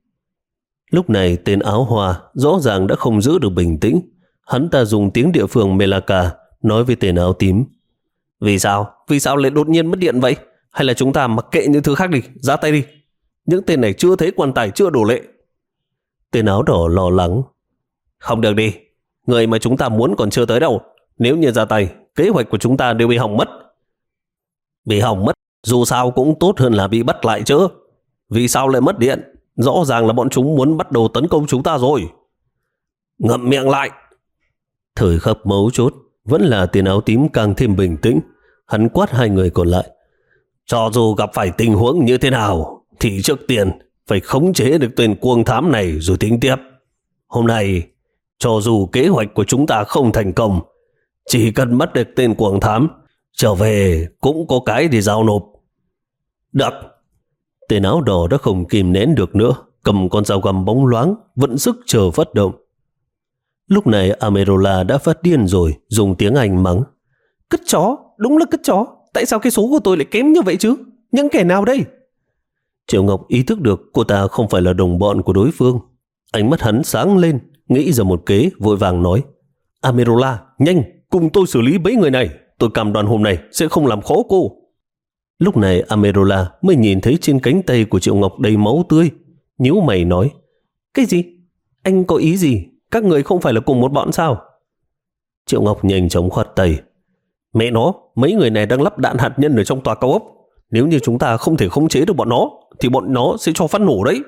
Lúc này tên áo hoa rõ ràng đã không giữ được bình tĩnh. Hắn ta dùng tiếng địa phương Melaka nói với tên áo tím. Vì sao? Vì sao lại đột nhiên mất điện vậy? Hay là chúng ta mặc kệ những thứ khác đi, ra tay đi. Những tên này chưa thấy quan tài chưa đổ lệ. Tên áo đỏ lo lắng. Không được đi, người mà chúng ta muốn còn chưa tới đâu. Nếu như ra tay, kế hoạch của chúng ta đều bị hỏng mất. Bị hỏng mất, dù sao cũng tốt hơn là bị bắt lại chứ. Vì sao lại mất điện? Rõ ràng là bọn chúng muốn bắt đầu tấn công chúng ta rồi. Ngậm miệng lại. Thời khắc mấu chốt, vẫn là tên áo tím càng thêm bình tĩnh. Hắn quát hai người còn lại. Cho dù gặp phải tình huống như thế nào, thì trước tiên phải khống chế được tên cuồng thám này rồi tính tiếp. Hôm nay, cho dù kế hoạch của chúng ta không thành công, chỉ cần bắt được tên cuồng thám, trở về cũng có cái để giao nộp. Được. Tên áo đỏ đã không kìm nén được nữa, cầm con dao găm bóng loáng, vận sức chờ phát động. Lúc này Amerola đã phát điên rồi, dùng tiếng Anh mắng. Cất chó, đúng là cất chó. Tại sao cái số của tôi lại kém như vậy chứ? Những kẻ nào đây? Triệu Ngọc ý thức được cô ta không phải là đồng bọn của đối phương. Ánh mắt hắn sáng lên, nghĩ ra một kế, vội vàng nói. Amerola, nhanh, cùng tôi xử lý mấy người này. Tôi cam đoan hôm nay sẽ không làm khó cô. Lúc này Amerola mới nhìn thấy trên cánh tay của Triệu Ngọc đầy máu tươi. Nhíu mày nói. Cái gì? Anh có ý gì? Các người không phải là cùng một bọn sao? Triệu Ngọc nhanh chóng khoát tay. Mẹ nó, mấy người này đang lắp đạn hạt nhân ở trong tòa cao ốc. Nếu như chúng ta không thể khống chế được bọn nó, thì bọn nó sẽ cho phát nổ đấy.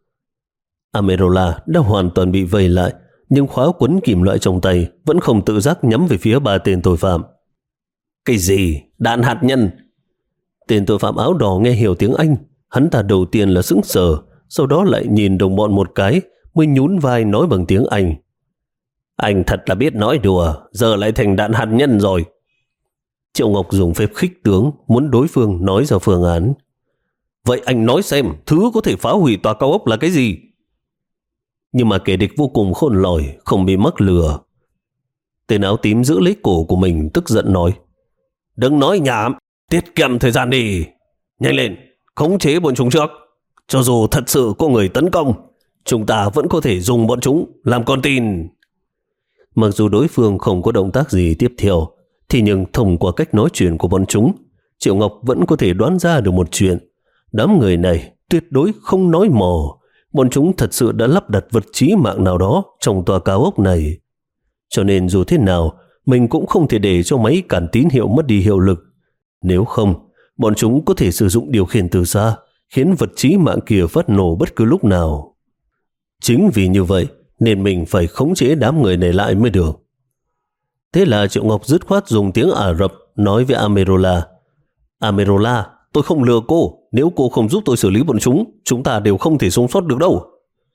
Amerola đã hoàn toàn bị vây lại, nhưng khóa quấn kìm loại trong tay vẫn không tự giác nhắm về phía ba tên tội phạm. Cái gì? Đạn hạt nhân? Tên tội phạm áo đỏ nghe hiểu tiếng Anh, hắn ta đầu tiên là sững sờ, sau đó lại nhìn đồng bọn một cái, mới nhún vai nói bằng tiếng Anh. Anh thật là biết nói đùa, giờ lại thành đạn hạt nhân rồi. Triệu Ngọc dùng phép khích tướng, muốn đối phương nói ra phương án. Vậy anh nói xem, thứ có thể phá hủy tòa cao ốc là cái gì? Nhưng mà kẻ địch vô cùng khôn lỏi, không bị mắc lừa. Tên áo tím giữ lấy cổ của mình tức giận nói: Đừng nói nhảm, tiết kiệm thời gian đi. Nhanh lên, khống chế bọn chúng trước. Cho dù thật sự có người tấn công, chúng ta vẫn có thể dùng bọn chúng làm con tin. Mặc dù đối phương không có động tác gì tiếp theo, thì nhưng thông qua cách nói chuyện của bọn chúng, Triệu Ngọc vẫn có thể đoán ra được một chuyện. Đám người này tuyệt đối không nói mò. Bọn chúng thật sự đã lắp đặt vật chí mạng nào đó trong tòa cao ốc này. Cho nên dù thế nào, mình cũng không thể để cho máy cản tín hiệu mất đi hiệu lực. Nếu không, bọn chúng có thể sử dụng điều khiển từ xa, khiến vật chí mạng kia phát nổ bất cứ lúc nào. Chính vì như vậy, nên mình phải khống chế đám người này lại mới được. Thế là Triệu Ngọc dứt khoát dùng tiếng Ả Rập nói với Amerola: Amerola, tôi không lừa cô. Nếu cô không giúp tôi xử lý bọn chúng, chúng ta đều không thể sống sót được đâu.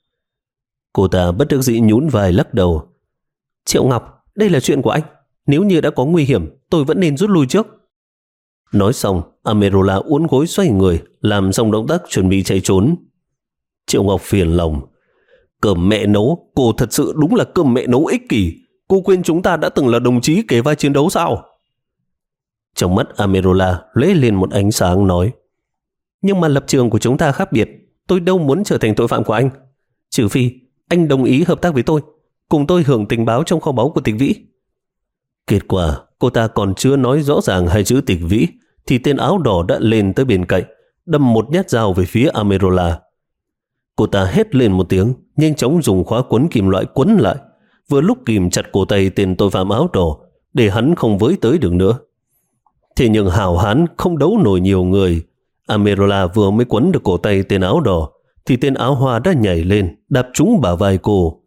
Cô ta bất đắc dĩ nhún vai lắc đầu. Triệu Ngọc, đây là chuyện của anh. Nếu như đã có nguy hiểm, tôi vẫn nên rút lui trước. Nói xong, Amerola uốn gối xoay người, làm xong động tác chuẩn bị chạy trốn. Triệu Ngọc phiền lòng. Cơm mẹ nấu, cô thật sự đúng là cơm mẹ nấu ích kỷ. Cô quên chúng ta đã từng là đồng chí kề vai chiến đấu sao? Trong mắt Amerola lóe lên một ánh sáng nói: Nhưng mà lập trường của chúng ta khác biệt. Tôi đâu muốn trở thành tội phạm của anh. Trừ phi anh đồng ý hợp tác với tôi, cùng tôi hưởng tình báo trong kho báu của Tịch Vĩ. Kết quả cô ta còn chưa nói rõ ràng hai chữ Tịch Vĩ thì tên áo đỏ đã lên tới bên cạnh, đâm một nhát dao về phía Amerola. Cô ta hét lên một tiếng, nhanh chóng dùng khóa quấn kim loại quấn lại, vừa lúc kìm chặt cổ tay tên tội phạm áo đỏ để hắn không với tới được nữa. Thế nhưng hào hán không đấu nổi nhiều người. Amerola vừa mới quấn được cổ tay tên áo đỏ thì tên áo hoa đã nhảy lên đạp trúng bả vai cô.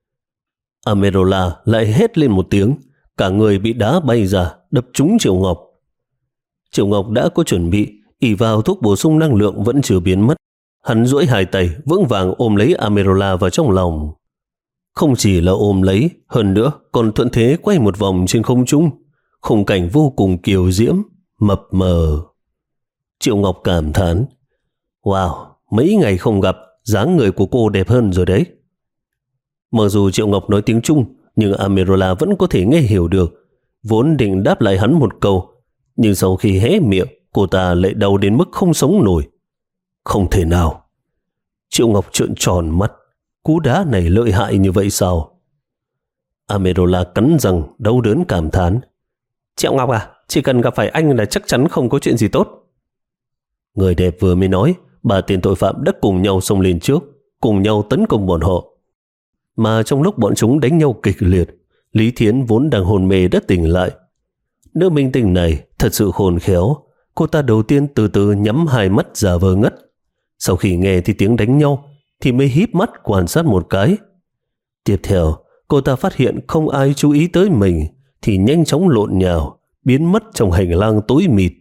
Amerola lại hét lên một tiếng, cả người bị đá bay ra, đập trúng Triệu Ngọc. Triệu Ngọc đã có chuẩn bị, ỷ vào thuốc bổ sung năng lượng vẫn chưa biến mất. Hắn duỗi hai tay vững vàng ôm lấy Amerola vào trong lòng. Không chỉ là ôm lấy, hơn nữa còn thuận thế quay một vòng trên không trung. Khung cảnh vô cùng kiều diễm, mập mờ. Triệu Ngọc cảm thán: Wow, mấy ngày không gặp, dáng người của cô đẹp hơn rồi đấy. Mặc dù Triệu Ngọc nói tiếng Trung, nhưng Amerola vẫn có thể nghe hiểu được. Vốn định đáp lại hắn một câu, nhưng sau khi hé miệng, cô ta lại đau đến mức không sống nổi. Không thể nào. Triệu Ngọc trợn tròn mắt. Cú đá này lợi hại như vậy sao? Amerola cắn răng đau đớn cảm thán: Triệu Ngọc à, chỉ cần gặp phải anh là chắc chắn không có chuyện gì tốt. Người đẹp vừa mới nói, ba tên tội phạm đã cùng nhau xông lên trước, cùng nhau tấn công bọn họ. Mà trong lúc bọn chúng đánh nhau kịch liệt, Lý Thiến vốn đang hôn mê đã tỉnh lại. Nữ minh tinh này thật sự khôn khéo. Cô ta đầu tiên từ từ nhắm hai mắt giả vờ ngất. Sau khi nghe thì tiếng đánh nhau thì mới híp mắt quan sát một cái. Tiếp theo, cô ta phát hiện không ai chú ý tới mình thì nhanh chóng lộn nhào, biến mất trong hành lang tối mịt.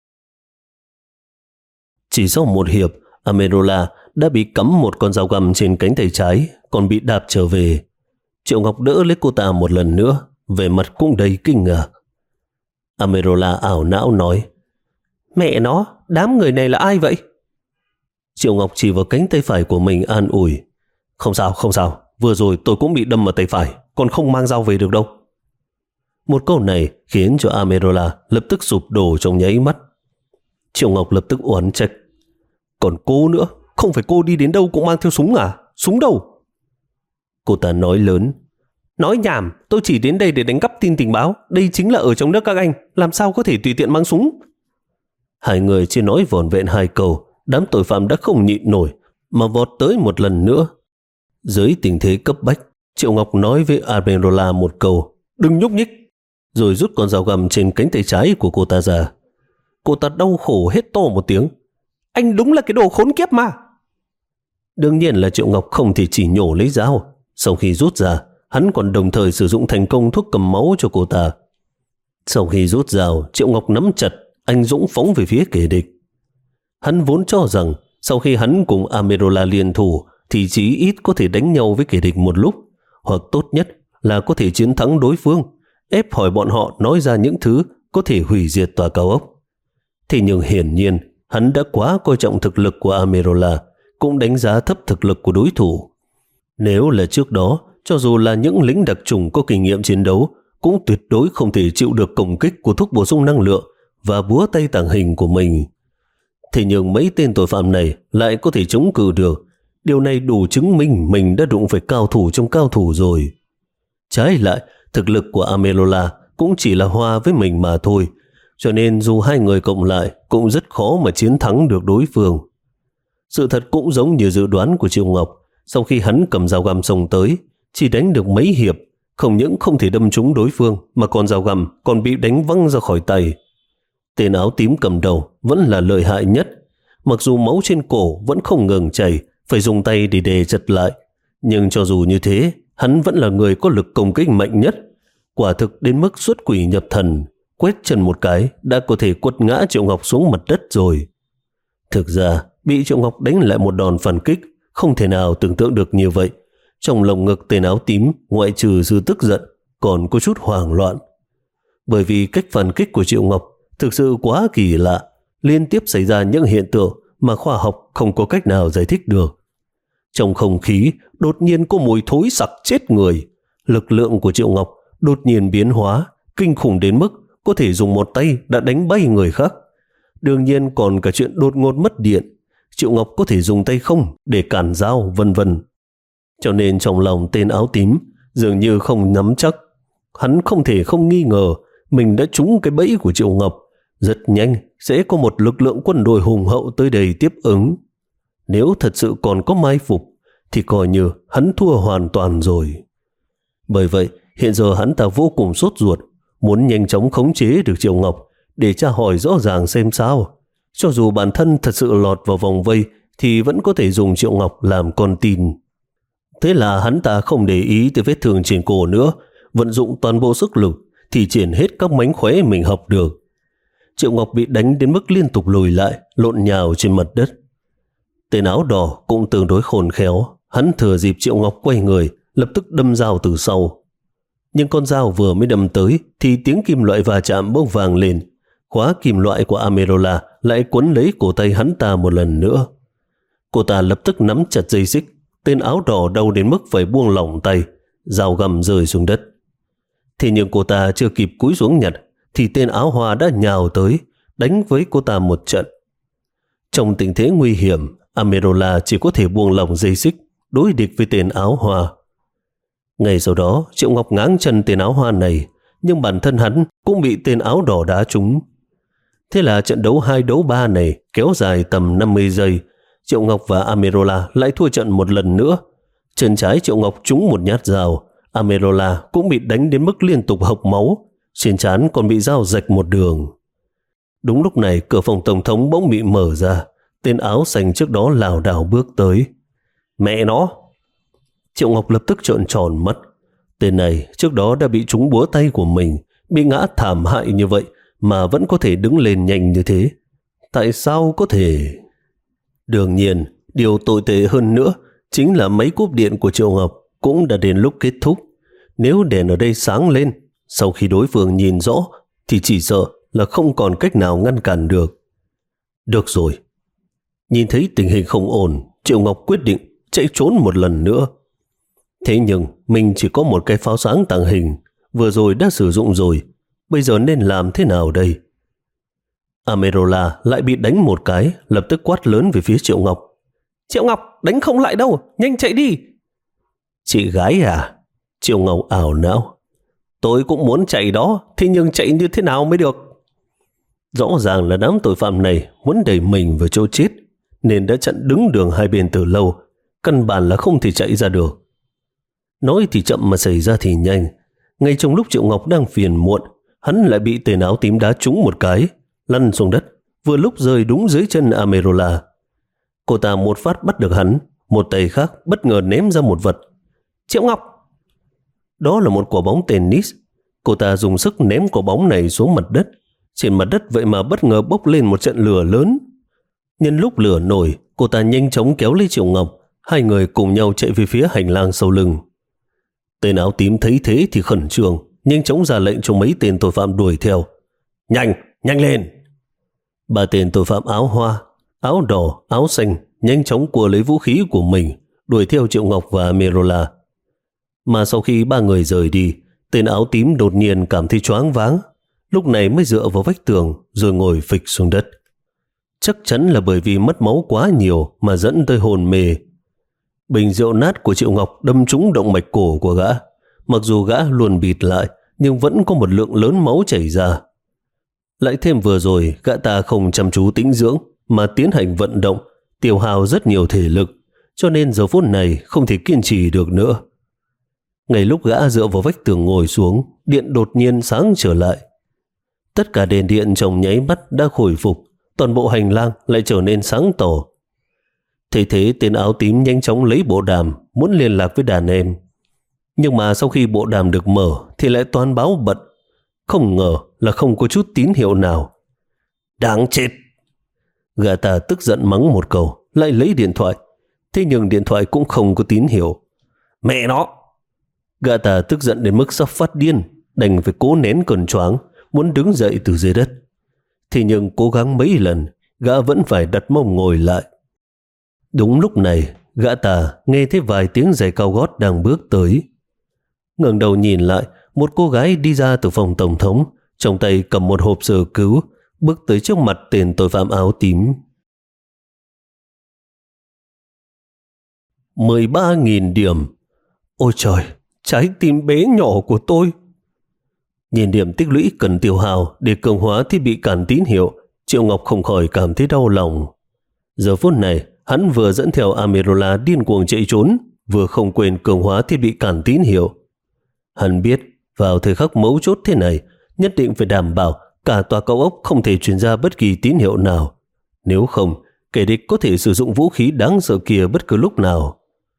Chỉ sau một hiệp, Amerola đã bị cắm một con dao găm trên cánh tay trái, còn bị đạp trở về. Triệu Ngọc đỡ lấy cô ta một lần nữa, vẻ mặt cũng đầy kinh ngạc. Amerola ảo não nói: Mẹ nó, đám người này là ai vậy? Triệu Ngọc chỉ vào cánh tay phải của mình an ủi: Không sao, không sao, vừa rồi tôi cũng bị đâm vào tay phải, còn không mang dao về được đâu. Một câu này khiến cho Amerola lập tức sụp đổ trong nháy mắt. Triệu Ngọc lập tức oán trách: Còn cô nữa, không phải cô đi đến đâu cũng mang theo súng à? Súng đâu? Cô ta nói lớn: Nói nhảm, tôi chỉ đến đây để đánh cắp tin tình báo. Đây chính là ở trong nước các anh, làm sao có thể tùy tiện mang súng? Hai người chỉ nói vỏn vẹn hai câu, đám tội phạm đã không nhịn nổi mà vọt tới một lần nữa. Dưới tình thế cấp bách, Triệu Ngọc nói với Amerola một câu: Đừng nhúc nhích, rồi rút con dao găm trên cánh tay trái của cô ta ra. Cô ta đau khổ hét to một tiếng: Anh đúng là cái đồ khốn kiếp mà. Đương nhiên là Triệu Ngọc không thể chỉ nhổ lấy dao. Sau khi rút ra, hắn còn đồng thời sử dụng thành công thuốc cầm máu cho cô ta. Sau khi rút dao, Triệu Ngọc nắm chặt, anh dũng phóng về phía kẻ địch. Hắn vốn cho rằng sau khi hắn cùng Amerola liên thủ thì chỉ ít có thể đánh nhau với kẻ địch một lúc, hoặc tốt nhất là có thể chiến thắng đối phương, ép hỏi bọn họ nói ra những thứ có thể hủy diệt tòa cao ốc. Thế nhưng hiển nhiên hắn đã quá coi trọng thực lực của Amerola, cũng đánh giá thấp thực lực của đối thủ. Nếu là trước đó, cho dù là những lính đặc chủng có kinh nghiệm chiến đấu, cũng tuyệt đối không thể chịu được công kích của thuốc bổ sung năng lượng và búa tay tàng hình của mình. Thế nhưng mấy tên tội phạm này lại có thể chống cự được. Điều này đủ chứng minh mình đã đụng phải cao thủ trong cao thủ rồi. Trái lại, thực lực của Amerola cũng chỉ là hòa với mình mà thôi, cho nên dù hai người cộng lại cũng rất khó mà chiến thắng được đối phương. Sự thật cũng giống như dự đoán của Triệu Ngọc. Sau khi hắn cầm dao găm xông tới, chỉ đánh được mấy hiệp, không những không thể đâm trúng đối phương mà còn dao găm còn bị đánh văng ra khỏi tay. Tên áo tím cầm đầu vẫn là lợi hại nhất. Mặc dù máu trên cổ vẫn không ngừng chảy, phải dùng tay để đè chặt lại, nhưng cho dù như thế, hắn vẫn là người có lực công kích mạnh nhất. Quả thực đến mức xuất quỷ nhập thần, quét chân một cái đã có thể quật ngã Triệu Ngọc xuống mặt đất rồi. Thực ra, bị Triệu Ngọc đánh lại một đòn phản kích không thể nào tưởng tượng được như vậy. Trong lồng ngực tên áo tím, ngoại trừ sự tức giận, còn có chút hoảng loạn. Bởi vì cách phản kích của Triệu Ngọc thực sự quá kỳ lạ, liên tiếp xảy ra những hiện tượng mà khoa học không có cách nào giải thích được. Trong không khí đột nhiên có mùi thối sặc chết người. Lực lượng của Triệu Ngọc đột nhiên biến hóa, kinh khủng đến mức có thể dùng một tay đã đánh bay người khác. Đương nhiên còn cả chuyện đột ngột mất điện. Triệu Ngọc có thể dùng tay không để cản dao, vân vân. Cho nên trong lòng tên áo tím dường như không nắm chắc. Hắn không thể không nghi ngờ mình đã trúng cái bẫy của Triệu Ngọc. Rất nhanh sẽ có một lực lượng quân đội hùng hậu tới đây tiếp ứng. Nếu thật sự còn có mai phục thì coi như hắn thua hoàn toàn rồi. Bởi vậy hiện giờ hắn ta vô cùng sốt ruột, muốn nhanh chóng khống chế được Triệu Ngọc để tra hỏi rõ ràng xem sao. Cho dù bản thân thật sự lọt vào vòng vây thì vẫn có thể dùng Triệu Ngọc làm con tin. Thế là hắn ta không để ý tới vết thương trên cổ nữa, vận dụng toàn bộ sức lực thì triển hết các mánh khóe mình học được. Triệu Ngọc bị đánh đến mức liên tục lùi lại, lộn nhào trên mặt đất. Tên áo đỏ cũng tương đối khôn khéo, hắn thừa dịp Triệu Ngọc quay người, lập tức đâm dao từ sau. Nhưng con dao vừa mới đâm tới thì tiếng kim loại va chạm bốc vàng lên. Khóa kim loại của Amerola lại quấn lấy cổ tay hắn ta một lần nữa. Cô ta lập tức nắm chặt dây xích. Tên áo đỏ đau đến mức phải buông lỏng tay, dao găm rơi xuống đất. Thế nhưng cô ta chưa kịp cúi xuống nhặt thì tên áo hoa đã nhào tới, đánh với cô ta một trận. Trong tình thế nguy hiểm, Amerola chỉ có thể buông lỏng dây xích, đối địch với tên áo hoa. Ngay sau đó, Triệu Ngọc ngáng chân tên áo hoa này, nhưng bản thân hắn cũng bị tên áo đỏ đá trúng. Thế là trận đấu hai đấu ba này kéo dài tầm năm mươi giây. Triệu Ngọc và Amerola lại thua trận một lần nữa. Chân trái Triệu Ngọc trúng một nhát dao, Amerola cũng bị đánh đến mức liên tục hộc máu, trên trán còn bị dao rạch một đường. Đúng lúc này cửa phòng tổng thống bỗng bị mở ra, tên áo xanh trước đó lảo đảo bước tới. Mẹ nó! Triệu Ngọc lập tức trợn tròn mắt. Tên này trước đó đã bị trúng búa tay của mình, bị ngã thảm hại như vậy mà vẫn có thể đứng lên nhanh như thế. Tại sao có thể? Đương nhiên, điều tồi tệ hơn nữa chính là mấy cúp điện của Triệu Ngọc cũng đã đến lúc kết thúc. Nếu đèn ở đây sáng lên, sau khi đối phương nhìn rõ thì chỉ sợ là không còn cách nào ngăn cản được. Được rồi. Nhìn thấy tình hình không ổn, Triệu Ngọc quyết định chạy trốn một lần nữa. Thế nhưng mình chỉ có một cái pháo sáng tàng hình, vừa rồi đã sử dụng rồi, bây giờ nên làm thế nào đây? Amerola lại bị đánh một cái, lập tức quát lớn về phía Triệu Ngọc. Triệu Ngọc, đánh không lại đâu, nhanh chạy đi. Chị gái à? Triệu Ngọc ảo não. Tôi cũng muốn chạy đó, thế nhưng chạy như thế nào mới được? Rõ ràng là đám tội phạm này muốn đẩy mình vào chỗ chết, nên đã chặn đứng đường hai bên từ lâu, căn bản là không thể chạy ra được. Nói thì chậm mà xảy ra thì nhanh. Ngay trong lúc Triệu Ngọc đang phiền muộn, hắn lại bị tên áo tím đá trúng một cái, lăn xuống đất, vừa lúc rơi đúng dưới chân Amerola. Cô ta một phát bắt được hắn, một tay khác bất ngờ ném ra một vật. Triệu Ngọc! Đó là một quả bóng tennis. Cô ta dùng sức ném quả bóng này xuống mặt đất. Trên mặt đất vậy mà bất ngờ bốc lên một trận lửa lớn. Nhân lúc lửa nổi, cô ta nhanh chóng kéo lấy Triệu Ngọc. Hai người cùng nhau chạy về phía hành lang sau lưng. Tên áo tím thấy thế thì khẩn trương, nhanh chóng ra lệnh cho mấy tên tội phạm đuổi theo. Nhanh, nhanh lên! Ba tên tội phạm áo hoa, áo đỏ, áo xanh nhanh chóng cua lấy vũ khí của mình, đuổi theo Triệu Ngọc và Amerola. Mà sau khi ba người rời đi, Tên áo tím đột nhiên cảm thấy choáng váng, lúc này mới dựa vào vách tường rồi ngồi phịch xuống đất. Chắc chắn là bởi vì mất máu quá nhiều mà dẫn tới hôn mê. Bình rượu nát của Triệu Ngọc đâm trúng động mạch cổ của gã. Mặc dù gã luôn bịt lại, nhưng vẫn có một lượng lớn máu chảy ra. Lại thêm vừa rồi, gã ta không chăm chú tĩnh dưỡng mà tiến hành vận động, tiêu hao rất nhiều thể lực, cho nên giờ phút này không thể kiên trì được nữa. Ngay lúc gã dựa vào vách tường ngồi xuống, điện đột nhiên sáng trở lại. Tất cả đèn điện trong nháy mắt đã khôi phục, toàn bộ hành lang lại trở nên sáng tỏ. Thế thế tên áo tím nhanh chóng lấy bộ đàm muốn liên lạc với đàn em. Nhưng mà sau khi bộ đàm được mở thì lại toàn báo bận. Không ngờ là không có chút tín hiệu nào. Đáng chết! Gã ta tức giận mắng một câu, lại lấy điện thoại. Thế nhưng điện thoại cũng không có tín hiệu. Mẹ nó! Gã ta tức giận đến mức sắp phát điên, đành phải cố nén cơn choáng, muốn đứng dậy từ dưới đất. Thế nhưng cố gắng mấy lần, gã vẫn phải đặt mông ngồi lại. Đúng lúc này, gã ta nghe thấy vài tiếng giày cao gót đang bước tới. Ngẩng đầu nhìn lại, một cô gái đi ra từ phòng tổng thống, trong tay cầm một hộp sơ cứu, bước tới trước mặt tên tội phạm áo tím. mười ba nghìn điểm. Ôi trời, trái tim bé nhỏ của tôi. Nhìn điểm tích lũy cần tiêu hao để cường hóa thiết bị cản tín hiệu, Triệu Ngọc không khỏi cảm thấy đau lòng. Giờ phút này, hắn vừa dẫn theo Amerola điên cuồng chạy trốn, vừa không quên cường hóa thiết bị cản tín hiệu. Hắn biết, vào thời khắc mấu chốt thế này, nhất định phải đảm bảo cả tòa cao ốc không thể truyền ra bất kỳ tín hiệu nào. Nếu không, kẻ địch có thể sử dụng vũ khí đáng sợ kia bất cứ lúc nào.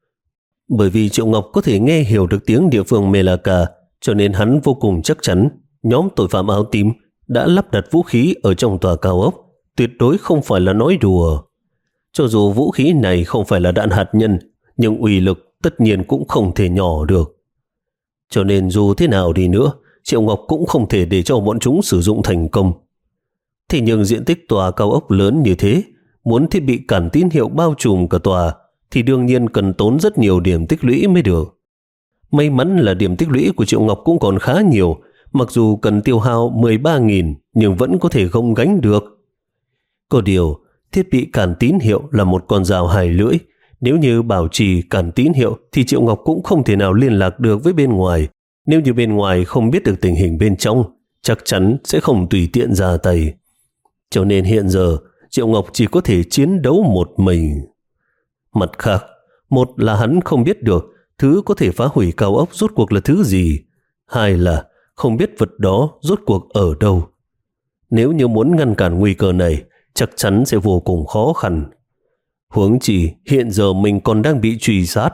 Bởi vì Triệu Ngọc có thể nghe hiểu được tiếng địa phương Melaka, cho nên hắn vô cùng chắc chắn nhóm tội phạm áo tím đã lắp đặt vũ khí ở trong tòa cao ốc, tuyệt đối không phải là nói đùa. Cho dù vũ khí này không phải là đạn hạt nhân, nhưng uy lực tất nhiên cũng không thể nhỏ được. Cho nên dù thế nào đi nữa, Triệu Ngọc cũng không thể để cho bọn chúng sử dụng thành công. Thế nhưng diện tích tòa cao ốc lớn như thế, muốn thiết bị cản tín hiệu bao trùm cả tòa, thì đương nhiên cần tốn rất nhiều điểm tích lũy mới được. May mắn là điểm tích lũy của Triệu Ngọc cũng còn khá nhiều, mặc dù cần tiêu hao mười ba nghìn nhưng vẫn có thể gồng gánh được. Có điều, thiết bị cản tín hiệu là một con dao hai lưỡi. Nếu như bảo trì cản tín hiệu thì Triệu Ngọc cũng không thể nào liên lạc được với bên ngoài. Nếu như bên ngoài không biết được tình hình bên trong, chắc chắn sẽ không tùy tiện ra tay. Cho nên hiện giờ, Triệu Ngọc chỉ có thể chiến đấu một mình. Mặt khác, một là hắn không biết được thứ có thể phá hủy cao ốc rốt cuộc là thứ gì. Hai là không biết vật đó rốt cuộc ở đâu. Nếu như muốn ngăn cản nguy cơ này, chắc chắn sẽ vô cùng khó khăn. Huống chi hiện giờ mình còn đang bị truy sát.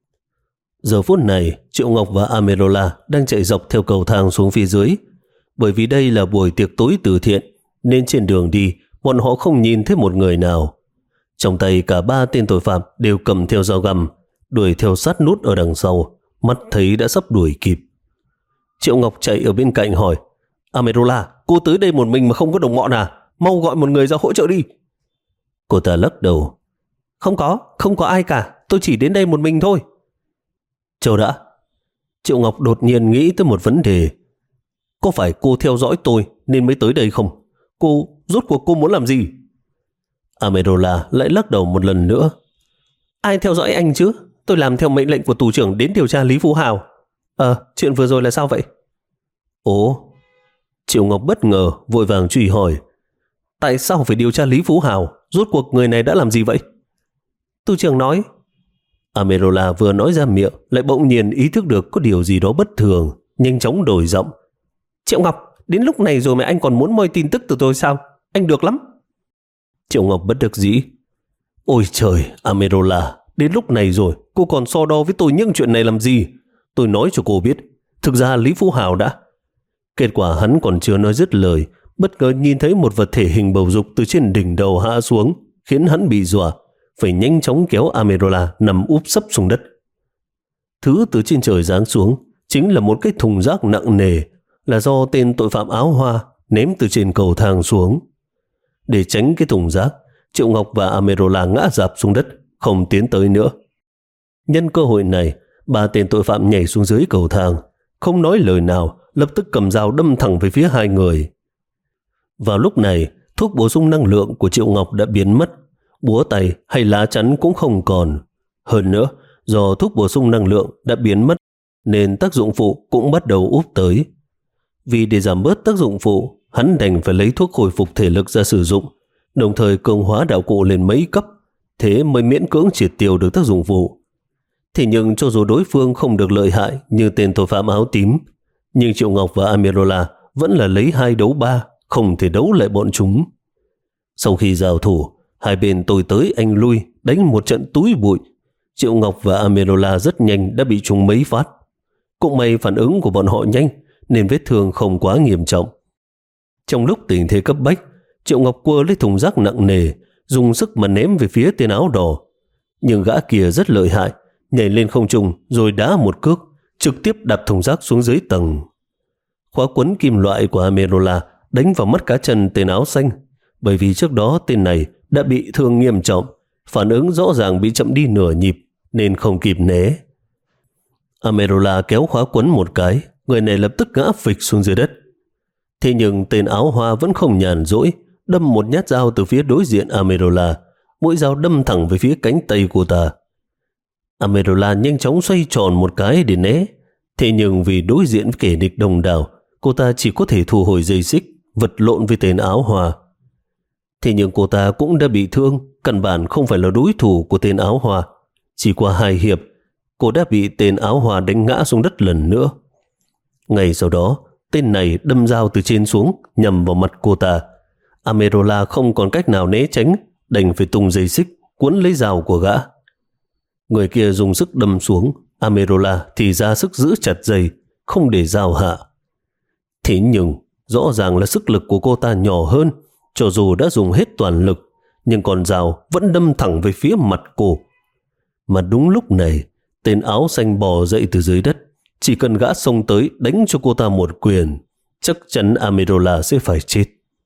Giờ phút này, Triệu Ngọc và Amerola đang chạy dọc theo cầu thang xuống phía dưới. Bởi vì đây là buổi tiệc tối từ thiện, nên trên đường đi, bọn họ không nhìn thấy một người nào. Trong tay cả ba tên tội phạm đều cầm theo dao găm, đuổi theo sát nút ở đằng sau, mắt thấy đã sắp đuổi kịp. Triệu Ngọc chạy ở bên cạnh hỏi, Amerola, cô tới đây một mình mà không có đồng bọn à? Mau gọi một người ra hỗ trợ đi. Cô ta lắc đầu, Không có, không có ai cả, tôi chỉ đến đây một mình thôi. Chờ đã. Triệu Ngọc đột nhiên nghĩ tới một vấn đề. Có phải cô theo dõi tôi nên mới tới đây không? Cô, rốt cuộc cô muốn làm gì? Amerola lại lắc đầu một lần nữa. Ai theo dõi anh chứ? Tôi làm theo mệnh lệnh của tù trưởng đến điều tra Lý Phú Hào. Ờ, chuyện vừa rồi là sao vậy? Ồ, Triệu Ngọc bất ngờ vội vàng truy hỏi. Tại sao phải điều tra Lý Phú Hào? Rốt cuộc người này đã làm gì vậy? Tù trưởng nói. Amerola vừa nói ra miệng lại bỗng nhiên ý thức được có điều gì đó bất thường, nhanh chóng đổi giọng. Triệu Ngọc, đến lúc này rồi mà anh còn muốn moi tin tức từ tôi sao? Anh được lắm. Triệu Ngọc bất đắc dĩ. Ôi trời, Amerola, đến lúc này rồi cô còn so đo với tôi những chuyện này làm gì? Tôi nói cho cô biết, thực ra Lý Phú Hào đã... Kết quả hắn còn chưa nói dứt lời, bất ngờ nhìn thấy một vật thể hình bầu dục từ trên đỉnh đầu hạ xuống, khiến hắn bị dọa, phải nhanh chóng kéo Amerola nằm úp sấp xuống đất. Thứ từ trên trời giáng xuống chính là một cái thùng rác nặng nề, là do tên tội phạm áo hoa ném từ trên cầu thang xuống. Để tránh cái thùng rác, Triệu Ngọc và Amerola ngã rạp xuống đất, không tiến tới nữa. Nhân cơ hội này, ba tên tội phạm nhảy xuống dưới cầu thang, không nói lời nào, lập tức cầm dao đâm thẳng về phía hai người. Vào lúc này, thuốc bổ sung năng lượng của Triệu Ngọc đã biến mất, búa tay hay lá chắn cũng không còn. Hơn nữa, do thuốc bổ sung năng lượng đã biến mất, nên tác dụng phụ cũng bắt đầu úp tới. Vì để giảm bớt tác dụng phụ, hắn đành phải lấy thuốc hồi phục thể lực ra sử dụng, đồng thời cường hóa đạo cụ lên mấy cấp, thế mới miễn cưỡng triệt tiêu được tác dụng phụ. Thế nhưng cho dù đối phương không được lợi hại như tên tội phạm áo tím, nhưng Triệu Ngọc và Amirola vẫn là lấy hai đấu ba, không thể đấu lại bọn chúng. Sau khi giao thủ, hai bên tôi tới anh lui, đánh một trận túi bụi. Triệu Ngọc và Amirola rất nhanh đã bị trúng mấy phát. Cũng may phản ứng của bọn họ nhanh, nên vết thương không quá nghiêm trọng. Trong lúc tình thế cấp bách, Triệu Ngọc quơ lấy thùng rác nặng nề, dùng sức mà ném về phía tên áo đỏ. Nhưng gã kia rất lợi hại, nhảy lên không trung rồi đá một cước, trực tiếp đạp thùng rác xuống dưới tầng. Khóa quấn kim loại của Amirola đánh vào mắt cá chân tên áo xanh, bởi vì trước đó tên này đã bị thương nghiêm trọng, phản ứng rõ ràng bị chậm đi nửa nhịp nên không kịp né. Amirola kéo khóa quấn một cái, người này lập tức ngã phịch xuống dưới đất. Thế nhưng tên áo hoa vẫn không nhàn rỗi, đâm một nhát dao từ phía đối diện Amirola, mũi dao đâm thẳng về phía cánh tay cô ta. Amirola nhanh chóng xoay tròn một cái để né, thế nhưng vì đối diện với kẻ địch đông đảo, cô ta chỉ có thể thu hồi dây xích, vật lộn với tên áo hoa. Thế nhưng cô ta cũng đã bị thương, căn bản không phải là đối thủ của tên áo hoa. Chỉ qua hai hiệp, cô đã bị tên áo hoa đánh ngã xuống đất lần nữa. Ngay sau đó, tên này đâm dao từ trên xuống nhằm vào mặt cô ta. Amirola không còn cách nào né tránh, đành phải tung dây xích cuốn lấy dao của gã. Người kia dùng sức đâm xuống, Amirola thì ra sức giữ chặt dây, không để dao hạ. Thế nhưng rõ ràng là sức lực của cô ta nhỏ hơn, cho dù đã dùng hết toàn lực, nhưng con dao vẫn đâm thẳng về phía mặt cô. Mà đúng lúc này, tên áo xanh bò dậy từ dưới đất, chỉ cần gã xông tới đánh cho cô ta một quyền, chắc chắn Amirola sẽ phải chết.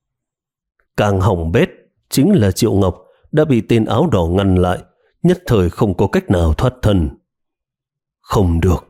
Càng hỏng bét chính là Triệu Ngọc đã bị tên áo đỏ ngăn lại, nhất thời không có cách nào thoát thân. Không được.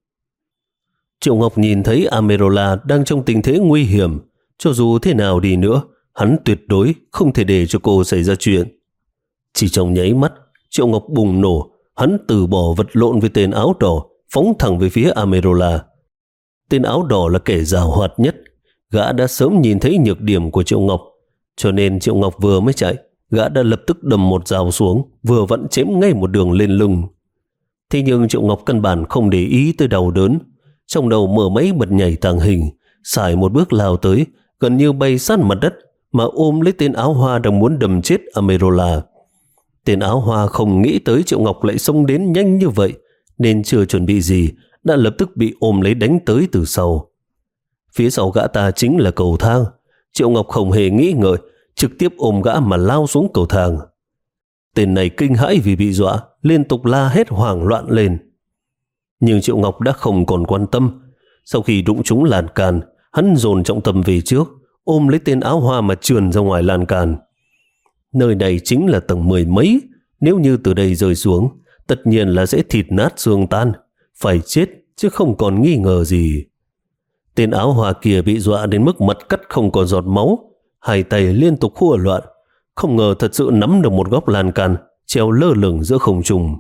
Triệu Ngọc nhìn thấy Amirola đang trong tình thế nguy hiểm, cho dù thế nào đi nữa, hắn tuyệt đối không thể để cho cô xảy ra chuyện. Chỉ trong nháy mắt, Triệu Ngọc bùng nổ, hắn từ bỏ vật lộn với tên áo đỏ, phóng thẳng về phía Amirola. Tên áo đỏ là kẻ giàu hoạt nhất, gã đã sớm nhìn thấy nhược điểm của Triệu Ngọc, cho nên Triệu Ngọc vừa mới chạy, gã đã lập tức đâm một dao xuống, vừa vặn chém ngay một đường lên lưng. Thế nhưng Triệu Ngọc căn bản không để ý tới đau đớn, trong đầu mở máy bật nhảy tàng hình, xài một bước lao tới, gần như bay sát mặt đất mà ôm lấy tên áo hoa đang muốn đâm chết Amirola. Tên áo hoa không nghĩ tới Triệu Ngọc lại xông đến nhanh như vậy, nên chưa chuẩn bị gì đã lập tức bị ôm lấy đánh tới từ sau. Phía sau gã ta chính là cầu thang. Triệu Ngọc không hề nghĩ ngợi, trực tiếp ôm gã mà lao xuống cầu thang. Tên này kinh hãi vì bị dọa, liên tục la hét hoảng loạn lên. Nhưng Triệu Ngọc đã không còn quan tâm. Sau khi đụng trúng lan can, hắn dồn trọng tâm về trước, ôm lấy tên áo hoa mà trườn ra ngoài lan can. Nơi này chính là tầng mười mấy, nếu như từ đây rơi xuống, tất nhiên là sẽ thịt nát xương tan, phải chết chứ không còn nghi ngờ gì. Tên áo hoa kia bị dọa đến mức mặt cắt không còn giọt máu, hai tay liên tục khua loạn, không ngờ thật sự nắm được một góc lan can treo lơ lửng giữa không trung.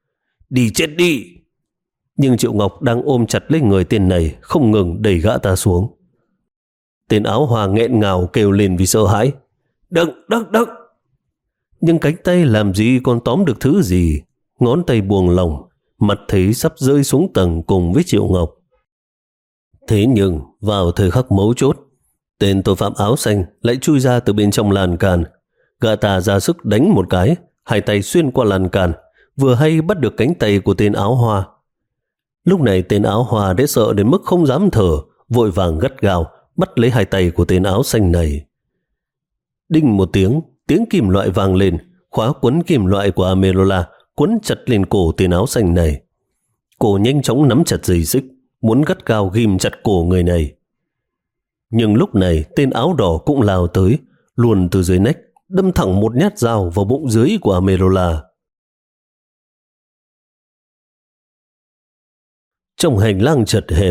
Đi chết đi! Nhưng Triệu Ngọc đang ôm chặt lấy người tên này, không ngừng đẩy gã ta xuống. Tên áo hoa nghẹn ngào kêu lên vì sợ hãi. Đừng, đừng, đừng! Nhưng cánh tay làm gì còn tóm được thứ gì, ngón tay buông lỏng, mặt thấy sắp rơi xuống tầng cùng với Triệu Ngọc. Thế nhưng vào thời khắc mấu chốt, tên tội phạm áo xanh lại chui ra từ bên trong lan can. Gã ta ra sức đánh một cái, hai tay xuyên qua lan can, vừa hay bắt được cánh tay của tên áo hoa. Lúc này tên áo hoa đã sợ đến mức không dám thở, vội vàng gắt gao bắt lấy hai tay của tên áo xanh này. Đinh một tiếng, tiếng kim loại vang lên, khóa quấn kim loại của Amirola quấn chặt lên cổ tên áo xanh này. Cô nhanh chóng nắm chặt dây xích, muốn gắt gao ghim chặt cổ người này. Nhưng lúc này tên áo đỏ cũng lao tới, luồn từ dưới nách, đâm thẳng một nhát dao vào bụng dưới của Amirola. Trong hành lang chật hẹp,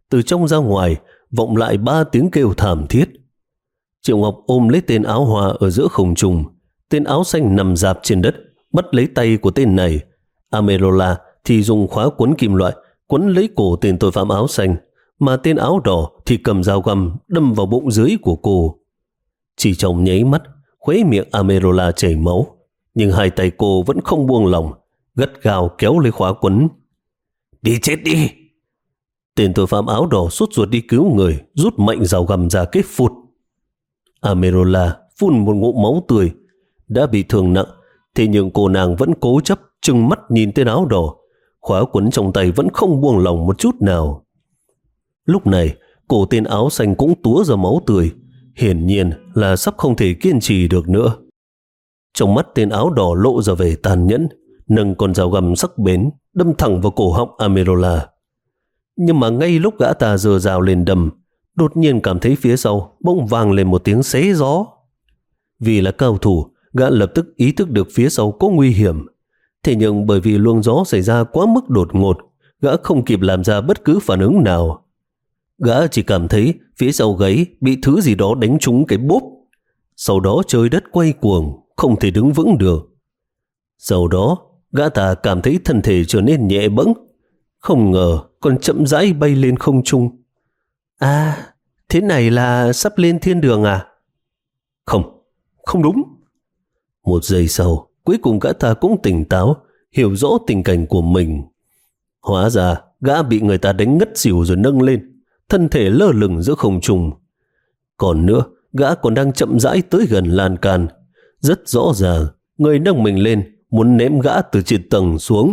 từ trong ra ngoài vọng lại ba tiếng kêu thảm thiết. Triệu Ngọc ôm lấy tên áo hoa ở giữa không trung. Tên áo xanh nằm rạp trên đất, bắt lấy tay của tên này. Amerola thì dùng khóa quấn kim loại quấn lấy cổ tên tội phạm áo xanh, mà tên áo đỏ thì cầm dao găm đâm vào bụng dưới của cô. Chỉ trong nháy mắt, khóe miệng Amerola chảy máu, nhưng hai tay cô vẫn không buông lỏng, gắt gao kéo lấy khóa quấn. Đi chết đi! Tên tội phạm áo đỏ sốt ruột đi cứu người, rút mạnh dao găm ra kết phụt. Amerola phun một ngụm máu tươi. Đã bị thương nặng, thế nhưng cô nàng vẫn cố chấp trừng mắt nhìn tên áo đỏ. Khóa quấn trong tay vẫn không buông lỏng một chút nào. Lúc này, cổ tên áo xanh cũng túa ra máu tươi, hiển nhiên là sắp không thể kiên trì được nữa. Trong mắt tên áo đỏ lộ ra vẻ tàn nhẫn, nâng con dao găm sắc bén đâm thẳng vào cổ họng Amerola. Nhưng mà ngay lúc gã ta giơ dao lên đâm, đột nhiên cảm thấy phía sau bỗng vang lên một tiếng xé gió. Vì là cao thủ, gã lập tức ý thức được phía sau có nguy hiểm. Thế nhưng bởi vì luồng gió xảy ra quá mức đột ngột, gã không kịp làm ra bất cứ phản ứng nào. Gã chỉ cảm thấy phía sau gáy bị thứ gì đó đánh trúng cái bốp. Sau đó trời đất quay cuồng, không thể đứng vững được. Sau đó, gã ta cảm thấy thân thể trở nên nhẹ bẫng, không ngờ còn chậm rãi bay lên không trung. À, thế này là sắp lên thiên đường à? Không, không đúng. Một giây sau, cuối cùng gã ta cũng tỉnh táo, hiểu rõ tình cảnh của mình. Hóa ra, gã bị người ta đánh ngất xỉu rồi nâng lên, thân thể lơ lửng giữa không trung. Còn nữa, gã còn đang chậm rãi tới gần lan can. Rất rõ ràng, người nâng mình lên muốn ném gã từ trên tầng xuống.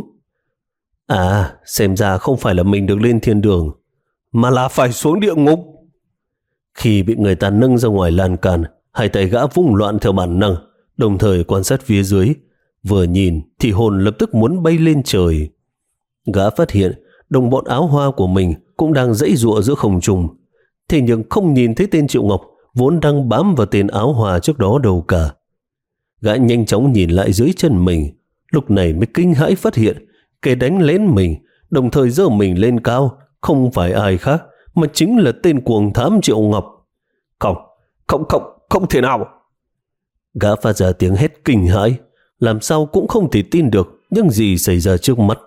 À, xem ra không phải là mình được lên thiên đường, mà là phải xuống địa ngục. Khi bị người ta nâng ra ngoài lan can, hai tay gã vung loạn theo bản năng, đồng thời quan sát phía dưới. Vừa nhìn thì hồn lập tức muốn bay lên trời. Gã phát hiện đồng bọn áo hoa của mình cũng đang giãy giụa giữa không trung. Thế nhưng không nhìn thấy tên Triệu Ngọc vốn đang bám vào tên áo hoa trước đó đâu cả. Gã nhanh chóng nhìn lại dưới chân mình, lúc này mới kinh hãi phát hiện kẻ đánh lén mình, đồng thời giơ mình lên cao, không phải ai khác mà chính là tên cuồng thám Triệu Ngọc. Không, không, không, không thể nào! Gã phát ra tiếng hét kinh hãi, làm sao cũng không thể tin được những gì xảy ra trước mắt.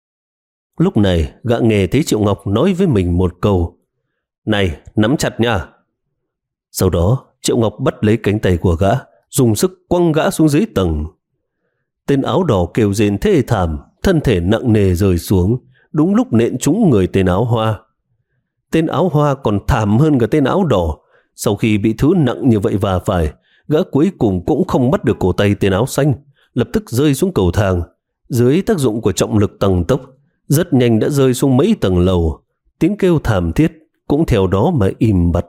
Lúc này gã nghe thấy Triệu Ngọc nói với mình một câu: Này, nắm chặt nha. Sau đó Triệu Ngọc bắt lấy cánh tay của gã, dùng sức quăng gã xuống dưới tầng. Tên áo đỏ kêu rên thê thảm, thân thể nặng nề rơi xuống, đúng lúc nện trúng người tên áo hoa. Tên áo hoa còn thảm hơn cả tên áo đỏ. Sau khi bị thứ nặng như vậy va phải, gã cuối cùng cũng không bắt được cổ tay tên áo xanh, lập tức rơi xuống cầu thang. Dưới tác dụng của trọng lực tăng tốc, rất nhanh đã rơi xuống mấy tầng lầu. Tiếng kêu thảm thiết cũng theo đó mà im bặt.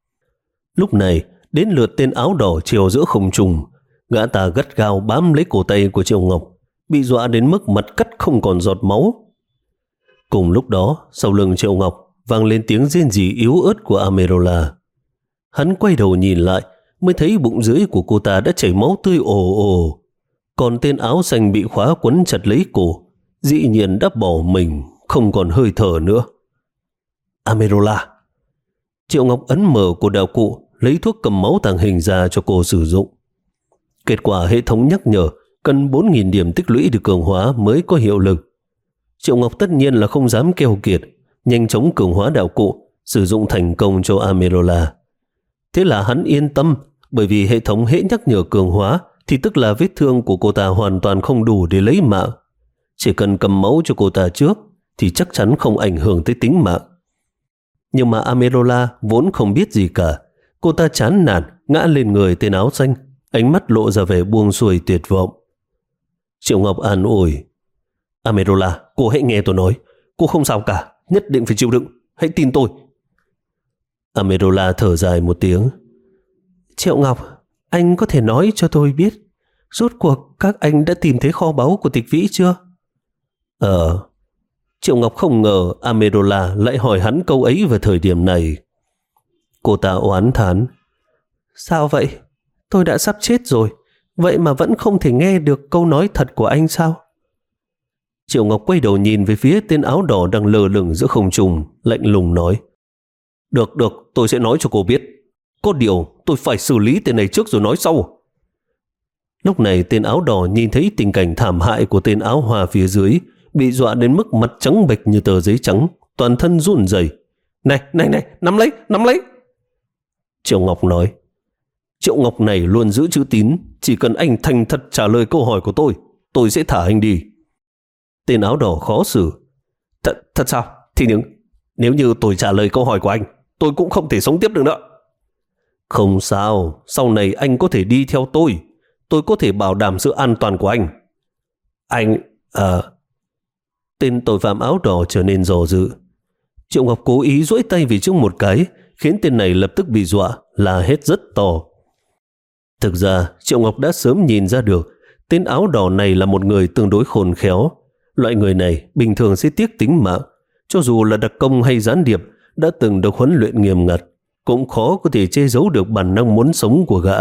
Lúc này đến lượt tên áo đỏ treo giữa không trung. Gã ta gắt gao bám lấy cổ tay của Triệu Ngọc, bị dọa đến mức mặt cắt không còn giọt máu. Cùng lúc đó, sau lưng Triệu Ngọc vang lên tiếng rên rỉ yếu ớt của Amerola. Hắn quay đầu nhìn lại, mới thấy bụng dưới của cô ta đã chảy máu tươi ồ ồ. Còn tên áo xanh bị khóa quấn chặt lấy cổ, dĩ nhiên đã bỏ mình, không còn hơi thở nữa. Amerola! Triệu Ngọc ấn mở của đạo cụ, lấy thuốc cầm máu tàng hình ra cho cô sử dụng. Kết quả hệ thống nhắc nhở cần bốn nghìn điểm tích lũy được cường hóa mới có hiệu lực. Triệu Ngọc tất nhiên là không dám keo kiệt, nhanh chóng cường hóa đạo cụ, sử dụng thành công cho Amerola. Thế là hắn yên tâm, bởi vì hệ thống hễ nhắc nhở cường hóa thì tức là vết thương của cô ta hoàn toàn không đủ để lấy mạng. Chỉ cần cầm máu cho cô ta trước thì chắc chắn không ảnh hưởng tới tính mạng. Nhưng mà Amerola vốn không biết gì cả. Cô ta chán nản ngã lên người tên áo xanh, ánh mắt lộ ra vẻ buông xuôi tuyệt vọng. Triệu Ngọc an ủi: Amerola, cô hãy nghe tôi nói, cô không sao cả, nhất định phải chịu đựng, hãy tin tôi. Amerola thở dài một tiếng. Triệu Ngọc, anh có thể nói cho tôi biết, rốt cuộc các anh đã tìm thấy kho báu của Tịch Vĩ chưa? Ờ. Triệu Ngọc không ngờ Amerola lại hỏi hắn câu ấy vào thời điểm này. Cô ta oán thán: Sao vậy? Tôi đã sắp chết rồi, vậy mà vẫn không thể nghe được câu nói thật của anh sao? Triệu Ngọc quay đầu nhìn về phía tên áo đỏ đang lơ lửng giữa không trung, lạnh lùng nói. Được, được, tôi sẽ nói cho cô biết. Có điều tôi phải xử lý tên này trước rồi nói sau. Lúc này tên áo đỏ nhìn thấy tình cảnh thảm hại của tên áo hoa phía dưới, bị dọa đến mức mặt trắng bệch như tờ giấy trắng, toàn thân run rẩy. Này, này, này, nắm lấy, nắm lấy. Triệu Ngọc nói. Triệu Ngọc này luôn giữ chữ tín, chỉ cần anh thành thật trả lời câu hỏi của tôi, tôi sẽ thả anh đi. Tên áo đỏ khó xử. Thật, thật sao? Thì nhưng, nếu như tôi trả lời câu hỏi của anh, tôi cũng không thể sống tiếp được nữa. Không sao, sau này anh có thể đi theo tôi. Tôi có thể bảo đảm sự an toàn của anh. Anh, à... Tên tội phạm áo đỏ trở nên dò dự. Triệu Ngọc cố ý duỗi tay về trước một cái, khiến tên này lập tức bị dọa, la hét rất to. Thực ra, Triệu Ngọc đã sớm nhìn ra được, tên áo đỏ này là một người tương đối khôn khéo. Loại người này bình thường sẽ tiếc tính mạng, cho dù là đặc công hay gián điệp đã từng được huấn luyện nghiêm ngặt, cũng khó có thể che giấu được bản năng muốn sống của gã.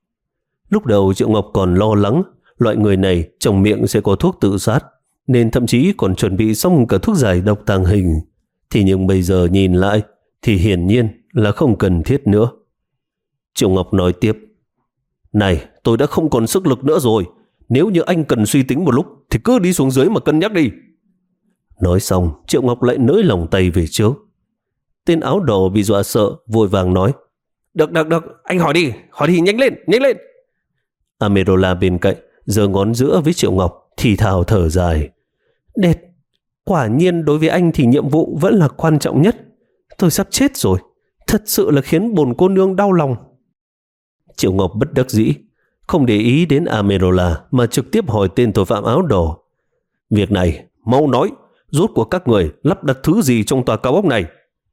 Lúc đầu Triệu Ngọc còn lo lắng loại người này trong miệng sẽ có thuốc tự sát, nên thậm chí còn chuẩn bị xong cả thuốc giải độc tàng hình. Thì nhưng bây giờ nhìn lại thì hiển nhiên là không cần thiết nữa. Triệu Ngọc nói tiếp. Này, tôi đã không còn sức lực nữa rồi. Nếu như anh cần suy tính một lúc thì cứ đi xuống dưới mà cân nhắc đi. Nói xong, Triệu Ngọc lại nới lỏng tay về trước. Tên áo đỏ bị dọa sợ, vội vàng nói. Được, được, được, anh hỏi đi, hỏi đi, nhanh lên, nhanh lên. Amerola bên cạnh, giơ ngón giữa với Triệu Ngọc, thì thào thở dài. Đệt, quả nhiên đối với anh thì nhiệm vụ vẫn là quan trọng nhất. Tôi sắp chết rồi, thật sự là khiến bổn cô nương đau lòng. Triệu Ngọc bất đắc dĩ, không để ý đến Amerola mà trực tiếp hỏi tên tội phạm áo đỏ. Việc này, mau nói, rốt cuộc các người lắp đặt thứ gì trong tòa cao ốc này?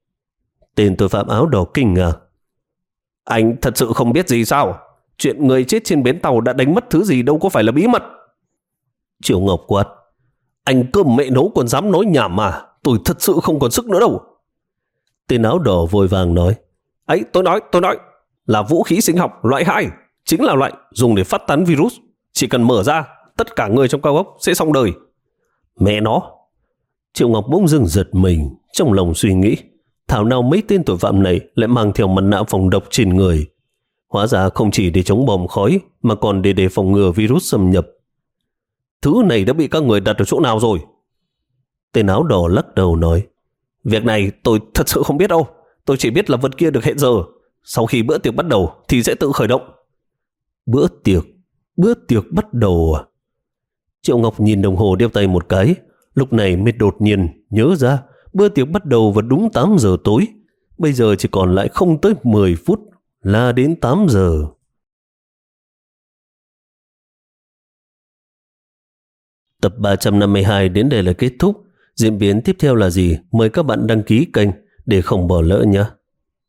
Tên tội phạm áo đỏ kinh ngạc. Anh thật sự không biết gì sao? Chuyện người chết trên bến tàu đã đánh mất thứ gì đâu có phải là bí mật. Triệu Ngọc quát. Anh cơm mẹ nấu còn dám nói nhảm mà, tôi thật sự không còn sức nữa đâu. Tên áo đỏ vội vàng nói. Ấy, tôi nói, tôi nói, là vũ khí sinh học loại hai, chính là loại dùng để phát tán virus. Chỉ cần mở ra, tất cả người trong cao ốc sẽ xong đời. Mẹ nó. Triệu Ngọc bỗng dưng giật mình, trong lòng suy nghĩ, thảo nào mấy tên tội phạm này lại mang theo mặt nạ phòng độc trên người. Hóa ra không chỉ để chống bom khói, mà còn để đề phòng ngừa virus xâm nhập. Thứ này đã bị các người đặt ở chỗ nào rồi? Tên áo đỏ lắc đầu nói. Việc này tôi thật sự không biết đâu. Tôi chỉ biết là vật kia được hẹn giờ. Sau khi bữa tiệc bắt đầu thì sẽ tự khởi động. Bữa tiệc? Bữa tiệc bắt đầu à? Triệu Ngọc nhìn đồng hồ đeo tay một cái. Lúc này mới đột nhiên nhớ ra bữa tiệc bắt đầu vào đúng tám giờ tối. Bây giờ chỉ còn lại không tới mười phút là đến tám giờ. Tập ba trăm năm mươi hai đến đây là kết thúc. Diễn biến tiếp theo là gì? Mời các bạn đăng ký kênh để không bỏ lỡ nhé.